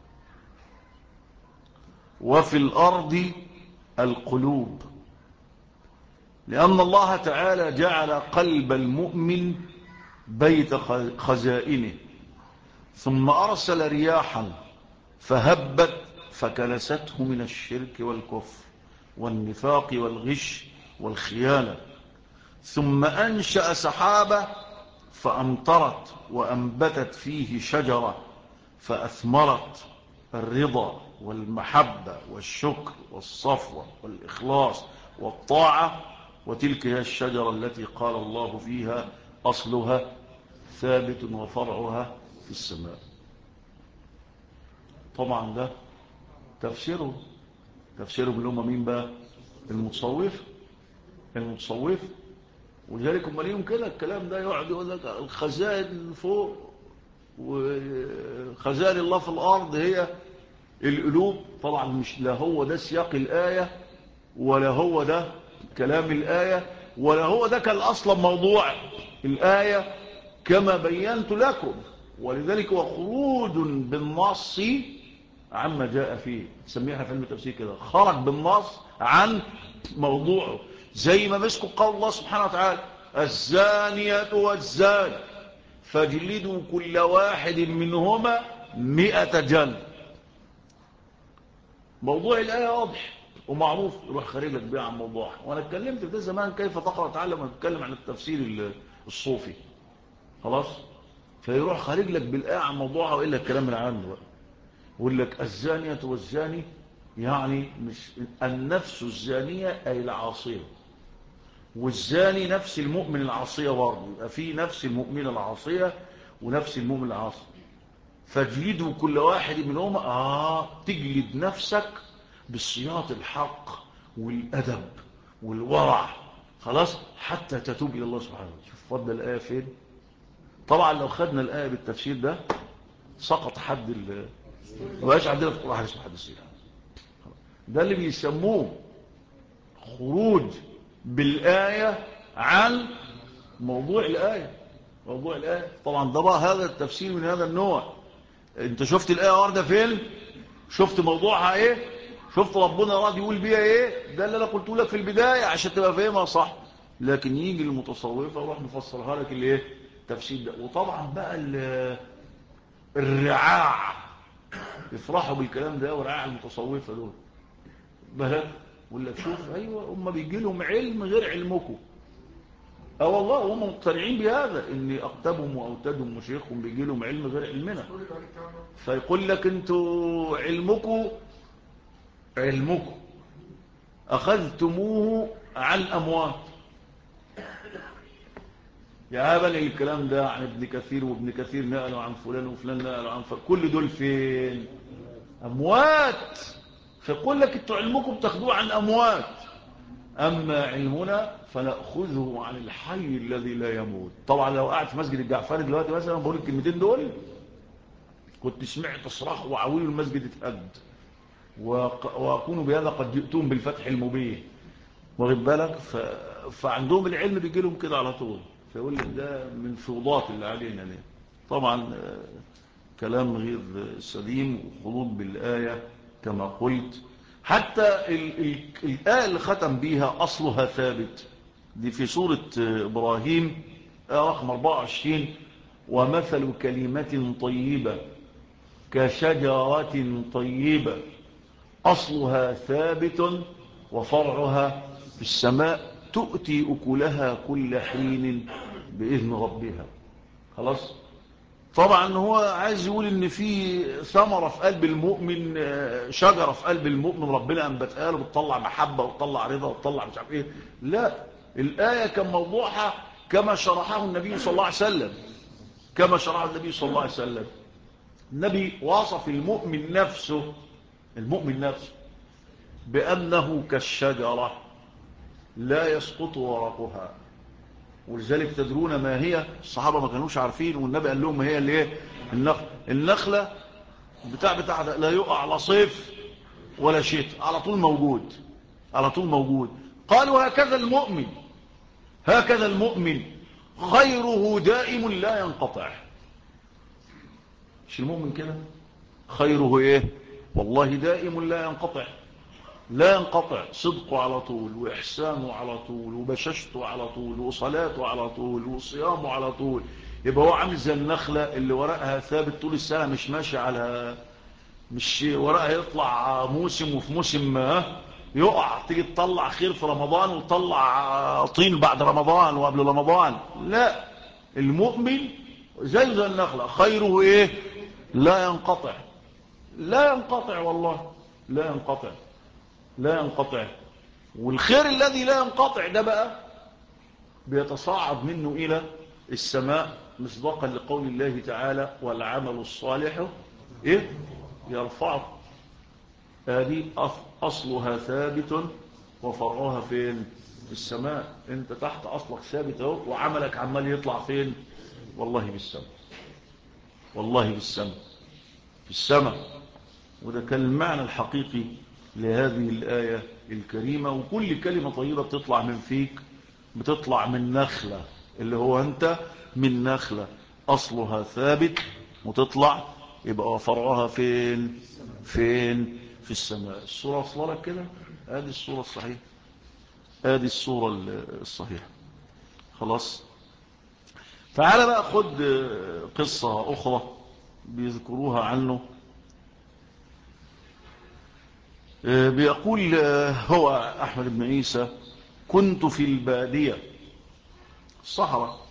Speaker 1: وفي الأرض القلوب، لأن الله تعالى جعل قلب المؤمن بيت خزائنه، ثم أرسل رياحا فهبت فكنسته من الشرك والكفر والنفاق والغش والخيانة، ثم أنشأ سحابة فأمطرت وأنبتت فيه شجرة فأثمرت الرضا والمحبة والشكر والصفوة والإخلاص والطاعة، وتلك هي الشجرة التي قال الله فيها أصلها ثابت وفرعها في السماء. طبعا ده تفسيره اللي هم مين بقى؟ المتصوف. ولذلك هم ليهم كده الكلام ده، يقعد يقول لك الخزائن فوق وخزائن الله في الأرض هي القلوب. طبعا مش، لا هو ده سياق الآية، ولا هو ده كلام الآية، ولا هو ده كان أصلا موضوع الآية كما بينت لكم. ولذلك هو خروج بالنص عما جاء فيه، تسميها في علم التفسير كده، خرج بالنص عن موضوعه. زي ما مسكوا قول الله سبحانه وتعالى الزانية والزاني فاجلدوا كل واحد منهما 100 جلد. موضوع الآية واضح ومعروف، يروح خارج لك بيه عن موضوعها. وانا اتكلمت في ده زمان كيف تقرأ تعلم، وانا اتكلم عن التفسير الصوفي خلاص، فيروح خارج لك بالآية عن موضوعها وإلا الكلام العام بقى. يقول لك الزانية والزاني، يعني مش النفس الزانية أي العاصية، والزاني نفس المؤمن العاصية برضه، يبقى في نفس المؤمن العاصية ونفس المؤمن العاصي. فاجلدوا كل واحد منهما، تجلد نفسك بالصياط الحق والأدب والورع خلاص حتى تتوب إلى الله سبحانه وتعالى. شوف فضل الآية فين. طبعا لو خدنا الآية بالتفسير ده سقط حد ما بقاش عندنا في القرآن اسمه حد السيرة. ده اللي بيسموه خروج بالآية عن موضوع الآية. طبعا ده بقى هذا التفسير من هذا النوع. انت شفت الآية واردة فين؟ شفت موضوعها ايه؟ شفت ربنا راد يقول بيها ايه؟ ده اللي انا قلت لك في البداية عشان تبقى فاهمها صح. لكن يجي المتصوفة وراح مفسرها لك الايه؟ تفسير ده. وطبعا بقى الرعاع يفرحوا بالكلام ده، ورعاع المتصوفة دول بلد يقول لك شوف ايوه هم بيجي لهم علم غير علمكم. والله هم مقتنعين بهذا، ان اقطبهم واوتادهم وشيخهم بيجي لهم علم غير علمنا. فيقول لك انتوا علمكم اخذتموه عن اموات. يا هبل الكلام ده عن ابن كثير، وابن كثير نقلوا عن فلان وفلان نقلوا عن كل دول فين؟ اموات. فيقول لك انتوا علمكم بتاخدوه عن اموات، اما علمنا فناخذه عن الحي الذي لا يموت. طبعا لو قاعد في مسجد الجعفري دلوقتي مثلا بقول الكلمتين دول كنت سمعت صراخ وعويل المسجد اتهد، واكون بهذا قد جئتهم بالفتح المبين، واخد بالك. فعندهم العلم بيجي لهم كده على طول. فيقول لك ده من فوضات اللي علينا ليه. طبعا كلام غير سليم وخلوط بالآية كما قلت. حتى الآية اللي ختم بيها أصلها ثابت دي في سورة إبراهيم رقم 24، ومثل كلمة طيبة كشجرة طيبة أصلها ثابت وفرعها في السماء تؤتي أكلها كل حين بإذن ربها. خلاص. طبعا هو عايز يقول ان في ثمرة في قلب المؤمن، شجرة في قلب المؤمن ربنا أنبتها له بتطلع محبة وتطلع رضا وتطلع مش عارف ايه. لا، الآية كان موضوعها كما شرحه النبي صلى الله عليه وسلم. النبي وصف المؤمن نفسه بأنه كالشجرة لا يسقط ورقها. ولذلك تدرون ما هي؟ الصحابة ما كانوش عارفين، والنبي قال لهم ما هي اللي ايه؟ النخلة بتاع لا يقع لا صيف ولا شتاء، على طول موجود. قالوا هكذا المؤمن خيره دائم لا ينقطع. مش المؤمن كده؟ خيره ايه؟ والله دائم لا ينقطع، لا ينقطع، صدقه على طول، وإحسانه على طول، وبشاشته على طول، وصلاته على طول، وصيامه على طول. يبقى هو عامل زي النخلة اللي ورقها ثابت طول السنة، مش ماشي على، مش ورقها يطلع موسم وفي موسم يقع، تيجي تطلع خير في رمضان وتطلع طين بعد رمضان وقبل رمضان. لا، المؤمن زي النخلة، خيره ايه؟ لا ينقطع، لا ينقطع، والله لا ينقطع، لا ينقطع. والخير الذي لا ينقطع ده بقى بيتصاعد منه إلى السماء، مصداقا لقول الله تعالى: والعمل الصالح إيه؟ يرفعه. هذه أصلها ثابت وفرعها فين؟ السماء. انت تحت أصلك ثابت اهو، وعملك عمال يطلع فين؟ والله بالسماء، والله بالسماء، في السماء. وده كان المعنى الحقيقي لهذه الآية الكريمة. وكل كلمة طيبة بتطلع من فيك بتطلع من نخلة، اللي هو أنت، من نخلة أصلها ثابت وتطلع، يبقى فرعها فين؟ فين؟ في السماء. الصورة وصل لك كده؟ هذه الصورة الصحيحة، هذه الصورة الصحيحة. خلاص. تعال بقى خد قصة أخرى بيذكروها عنه. بيقول هو أحمد بن عيسى: كنت في البادية الصحراء،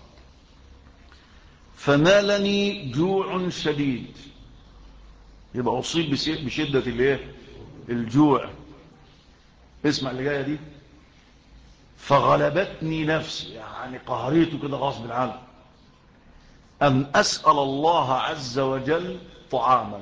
Speaker 1: فنالني جوع شديد. يبقى أصيب بشدة الايه؟ الجوع. اسمع اللي جاية دي: فغلبتني نفسي، يعني قهريته كده غصب عني، أن أسأل الله عز وجل طعاما،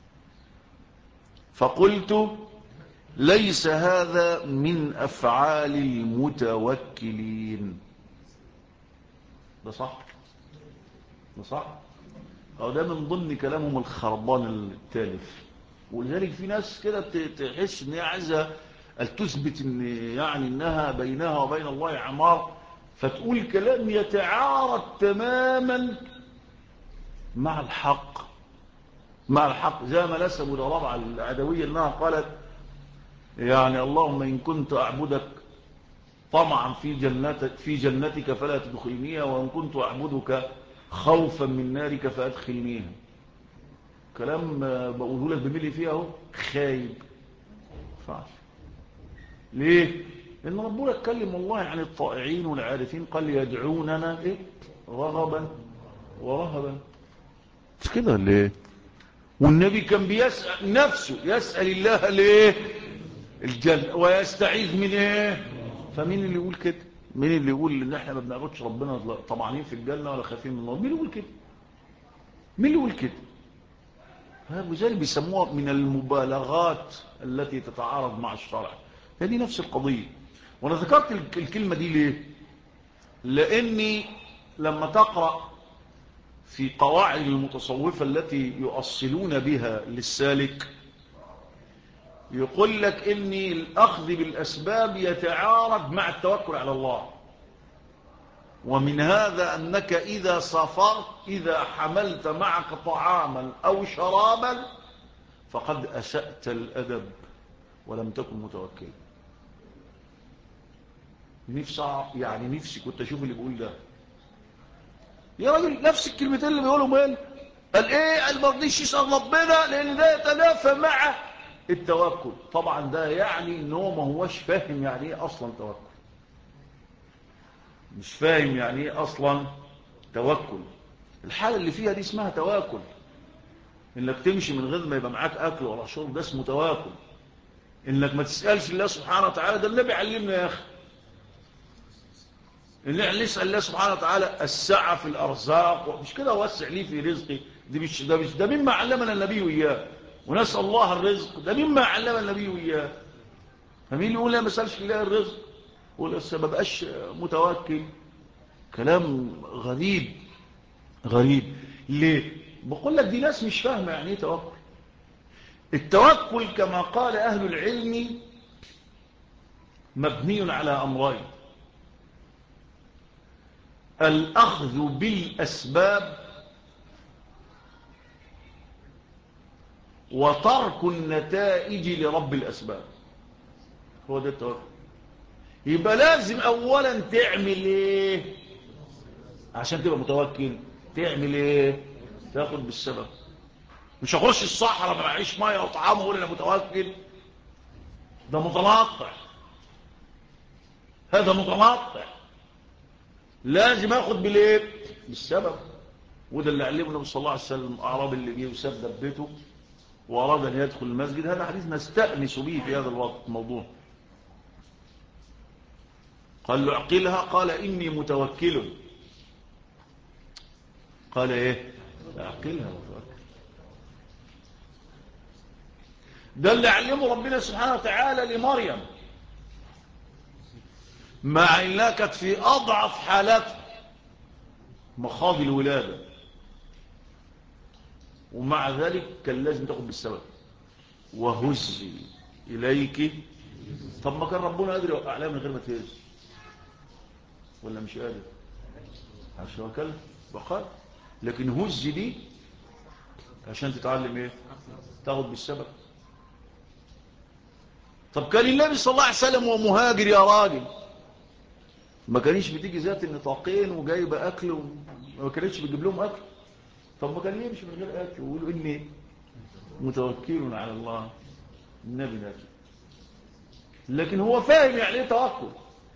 Speaker 1: فقلت: ليس هذا من أفعال المتوكلين. ده صح؟ ده صح؟ أو ده من ضمن كلامهم الخربان التالف. ولذلك في ناس كده تحس ان هي عايزه تثبت ان يعني انها بينها وبين الله عمار، فتقول كلام يتعارض تماما مع الحق، مع الحق. زي ما نسبوا لربع العدوية انها قالت يعني: اللهم ان كنت اعبدك طمعا في جنتك فلا تدخلنيها، وان كنت اعبدك خوفا من نارك فادخلنيها. كلام بقوله لك بملي فيها اهو، خايب. فعش. ليه؟ لان ربنا اتكلم والله عن الطائعين والعارفين، قال: يدعوننا ايه؟ رغبا ورهبا. مش كده ليه؟ والنبي كان بيسأل نفسه، يسأل الله ليه؟ الجنة، ويستعيذ من ايه؟ فمين اللي يقول كده؟ مين اللي يقول ان احنا ما بنعبدش ربنا طمعانين في الجنة ولا خايفين من النار؟ مين اللي يقول كده؟ مين اللي يقول كده؟ وذلك بيسموها من المبالغات التي تتعارض مع الشرع. هذه نفس القضية. وانا ذكرت الكلمة دي ليه؟ لاني لما تقرأ في قواعد المتصوفة التي يؤصلون بها للسالك، يقول لك ان الاخذ بالاسباب يتعارض مع التوكل على الله. ومن هذا انك اذا سافرت، اذا حملت معك طعاما او شرابا، فقد اسأت الادب ولم تكن متوكلا. نفسي كنت اشوف اللي بيقول ده. يا راجل نفس الكلمتين اللي بيقولوا مال، قال ايه؟ قال ما رضيش يسأل ربنا لان ده يتنافى مع التوكل. طبعا ده يعني ان هو ما هوش فاهم يعني ايه اصلا توكل، مش فاهم يعني ايه اصلا توكل. الحالة اللي فيها دي اسمها توكل، انك تمشي من غير ما يبقى معاك اكل ولا شرب، ده اسمه توكل. انك ما تسألش الله سبحانه وتعالى، ده النبي علمنا يا اخي ان احنا نسأل الله سبحانه وتعالى السعة في الارزاق، مش كده وسع لي في رزقي. ده مما علمنا النبي وإياه. ونسأل الله الرزق، ده مما علمنا النبي وإياه. فمين يقول لا ما سألش الله الرزق يقول لسه ما بقاش متوكل؟ كلام غريب، غريب. ليه؟ بقول لك دي ناس مش فاهمة يعني ايه توكل. التوكل كما قال أهل العلم مبني على أمرين: الأخذ بالأسباب وترك النتائج لرب الأسباب. هو ده التوكل. يبقى لازم أولا تعمل إيه عشان تبقى متوكل؟ تعمل إيه؟ تاخد بالسبب. مش هخش الصحراء ما معيش ميه وطعام واقول انا متوكل. ده متنطع، هذا متنطع. لازم اخد بالايه؟ بالسبب. وده اللي علمه النبي صلى الله عليه وسلم. الاعرابي اللي جه وساب دبته واراد ان يدخل المسجد، هذا حديث نستأنس به في هذا الوقت الموضوع. قال له اعقلها، قال اني متوكل. قال ايه؟ اعقلها وتوكل. ده اللي علمه ربنا سبحانه وتعالى لمريم، مع انها كانت في اضعف حالاتها، مخاض الولاده، ومع ذلك كان لازم تاخد بالسبب. وهزي اليك. طب ما كان ربنا قادر يوقع لها من غير ما تهز، ولا مش قادر؟ عشان وكل وقال. لكن هز دي عشان تتعلم ايه؟ تاخد بالسبب. طب كان النبي صلى الله عليه وسلم ومهاجر يا راجل، ما كانش بتيجي ذات النطاقين وجايبه اكل وما كانتش بتجيب لهم اكل. طب ما كان يمشي من غير اكل ويقولوا اني متوكل على الله. النبي نفسه، لكن هو فاهم يعني ايه توكل.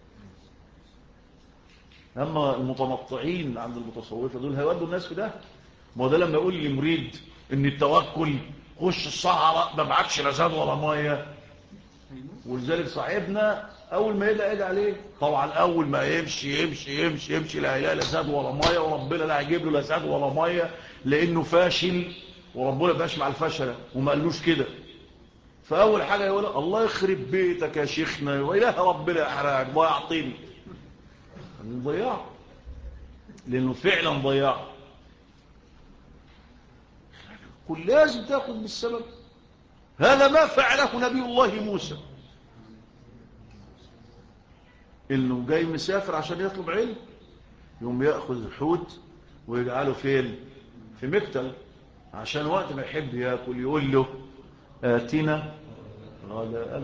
Speaker 1: اما المتنطعين عند المتصوفه دول هيودوا الناس في ده. ما هو ده لما يقول لي مريد ان التوكل خش الصحراء ما معكش لا زاد ولا ميه. ولذلك صاحبنا اول ما يدعي عليه طبعا اول ما يمشي يمشي يمشي يمشي لا هيلاقي لا زاد ولا ميه، وربنا لا هيجيب له لا زاد ولا ميه لانه فاشل، وربنا بقاش مع الفشله وما قالوش كده. فاول حاجه يقول الله يخرب بيتك يا شيخنا واله ربنا يحرقك ويعطيني. ضياع، لانه فعلا ضياع. كل لازم تاخذ بالسبب. هذا ما فعله نبي الله موسى، انه جاي مسافر عشان يطلب علم، يوم ياخذ حوت ويجعله فين؟ في مكتل، عشان وقت ما يحب ياكل يقول له اتنا غداءنا.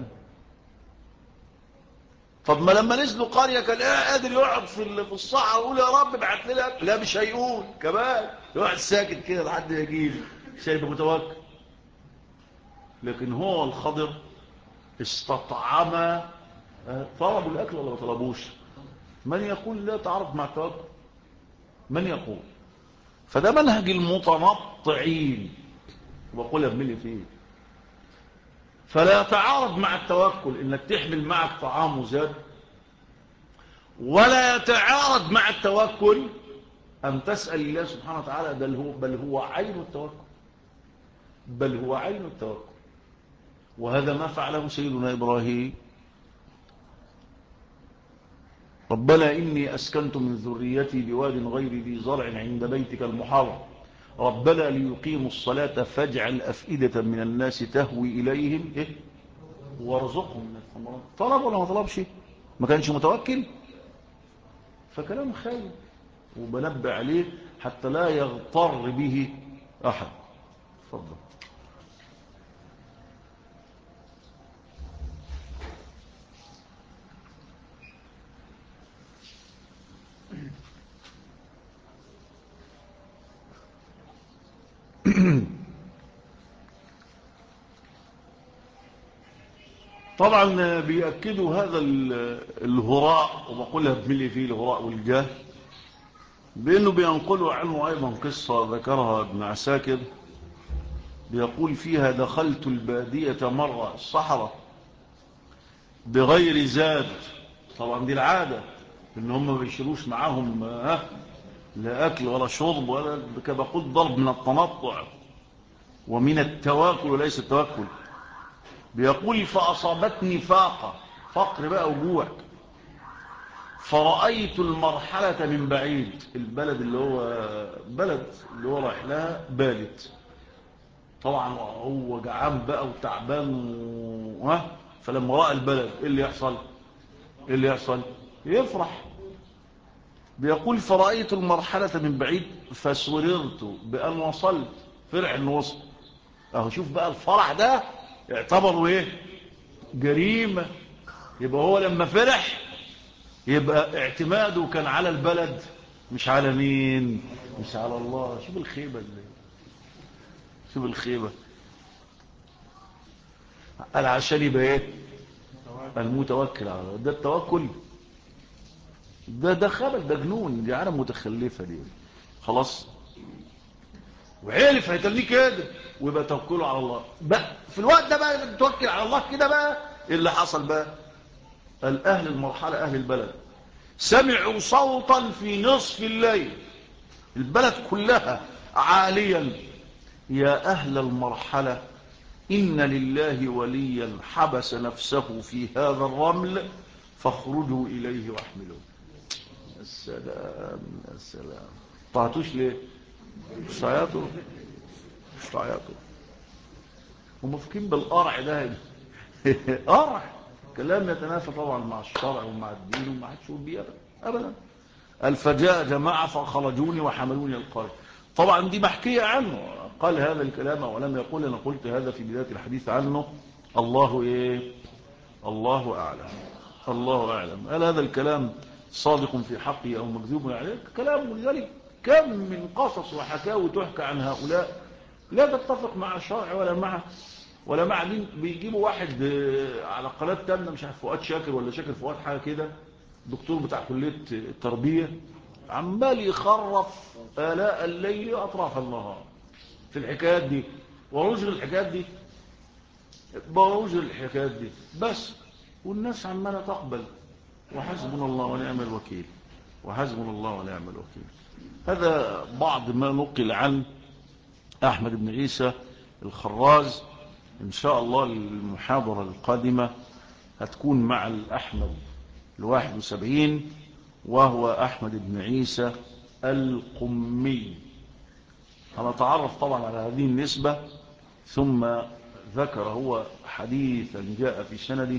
Speaker 1: طب ما لما نزلوا قريه كان قادر يقعد في الصحراء ويقول يا رب ابعت لنا. لا مش هيقول كمان، يقعد ساكت كده لحد ما يجيله. مش هيبقى متوكل. لكن هو الخضر استطعم. طلبوا الاكل ولا ما طلبوش؟ من يقول لا تعارض مع التوكل؟ من يقول؟ فده منهج المتنطعين، وبقولها بملي فيه. فلا يتعارض مع التوكل انك تحمل معك طعام وزاد، ولا يتعارض مع التوكل ان تسأل الله سبحانه وتعالى. بل هو عين التوكل. بل هو عين التوكل. وهذا ما فعله سيدنا إبراهيم. ربنا إني أسكنت من ذريتي بواد غير ذي زرع عند بيتك المحرم ربنا ليقيموا الصلاة فاجعل أفئدة من الناس تهوي إليهم وارزقهم من الثمرات. طلب ولا ما طلبش؟ ما كانش متوكل. فكلام خير وبنبه عليه حتى لا يغتر به أحد. تفضل. طبعا بيأكدوا هذا الهراء، وبقولها بملي فيه الهراء والجهل، بأنه بينقلوا عنه أيضا قصة ذكرها ابن عساكر، بيقول فيها دخلت البادية مرة الصحراء بغير زاد. طبعا دي العادة ان هم ما بيشيلوش معاهم لا أكل ولا شرب ولا كما قلت ضرب من التنطع ومن التواكل وليس التوكل. بيقول فأصابتني فاقة، فقر بقى وجوع، فرأيت المرحلة من بعيد. البلد اللي هو رايح لها بالت. طبعا هو جعان بقى وتعبان فلما رأى البلد ايه اللي يحصل؟ ايه اللي يحصل؟ يفرح. بيقول فرأيت المرحلة من بعيد فسررت بأن وصلت. فرح انه وصل. اهو شوف بقى الفرح ده يعتبر ايه؟ جريمة. يبقى هو لما فرح يبقى اعتماده كان على البلد مش على مين؟ مش على الله. شوف الخيبة اللي شوف الخيبة. قال عشان يبقى ايه؟ المتوكل على الله. ده التوكل؟ ده خبل، ده جنون، دي عالم متخلفة دي. خلاص وعرف هيتليه كده ويبقى توكله على الله بقى. في الوقت ده بقى توكل على الله كده بقى. اللي حصل بقى الأهل المرحلة أهل البلد سمعوا صوتا في نصف الليل، البلد كلها عاليا: يا أهل المرحلة إن لله وليا حبس نفسه في هذا الرمل فاخرجوا إليه واحملوه. السلام السلام. طلعتوش ليه؟ مش تعيطوا؟ مش تعيطوا؟ هم فاكرين بالقرع ده قرع كلام يتنافى طبعا مع الشرع ومع الدين وما حدش يقول بيه ابدا. الفجاء جماعه فخرجوني وحملوني القرية. طبعا دي محكيه عنه، قال هذا الكلام ولم يقول انا قلت هذا في بدايه الحديث عنه. الله ايه؟ الله اعلم. الله اعلم. هل هذا الكلام صادق في حقه او مكذوب عليه؟ كلام. لذلك كم من قصص وحكاوي تحكى عن هؤلاء لا تتفق مع الشرع ولا مع دين. بيجيبوا واحد على قناه تامنه مش عارف فؤاد شاكر ولا شاكر فؤاد حاجه كده، دكتور بتاع كليه التربيه، عمال يخرف آلاء الليل اطراف النهار في الحكايات دي ورجل الحكايات دي برجل الحكايات دي بس. والناس عماله تقبل وحسبنا الله ونعم الوكيل. وحسبنا الله ونعم الوكيل. هذا بعض ما نقل عن أحمد بن عيسى الخراز. إن شاء الله المحاضرة القادمة هتكون مع الأحمد 71 وهو أحمد بن عيسى القمي. هنتعرف طبعا على هذه النسبة. ثم ذكر هو حديثا جاء في سنده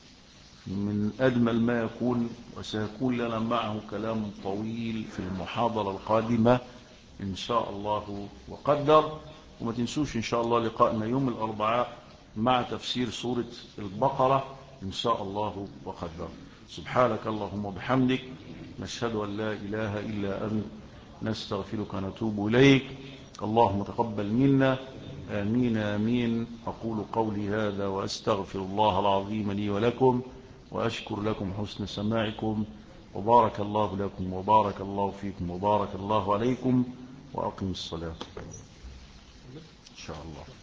Speaker 1: من أجمل ما يكون، وسيكون لنا معه كلام طويل في المحاضرة القادمة إن شاء الله وقدر. وما تنسوش إن شاء الله لقاءنا يوم الأربعاء مع تفسير سورة البقرة إن شاء الله وقدر. سبحانك اللهم وبحمدك نشهد أن لا إله إلا أنت نستغفرك ونتوب إليك. اللهم تقبل منا. آمين آمين. أقول قولي هذا وأستغفر الله العظيم لي ولكم وأشكر لكم حسن سماعكم. وبارك الله لكم وبارك الله فيكم وبارك الله عليكم. وأقم الصلاة إن شاء الله.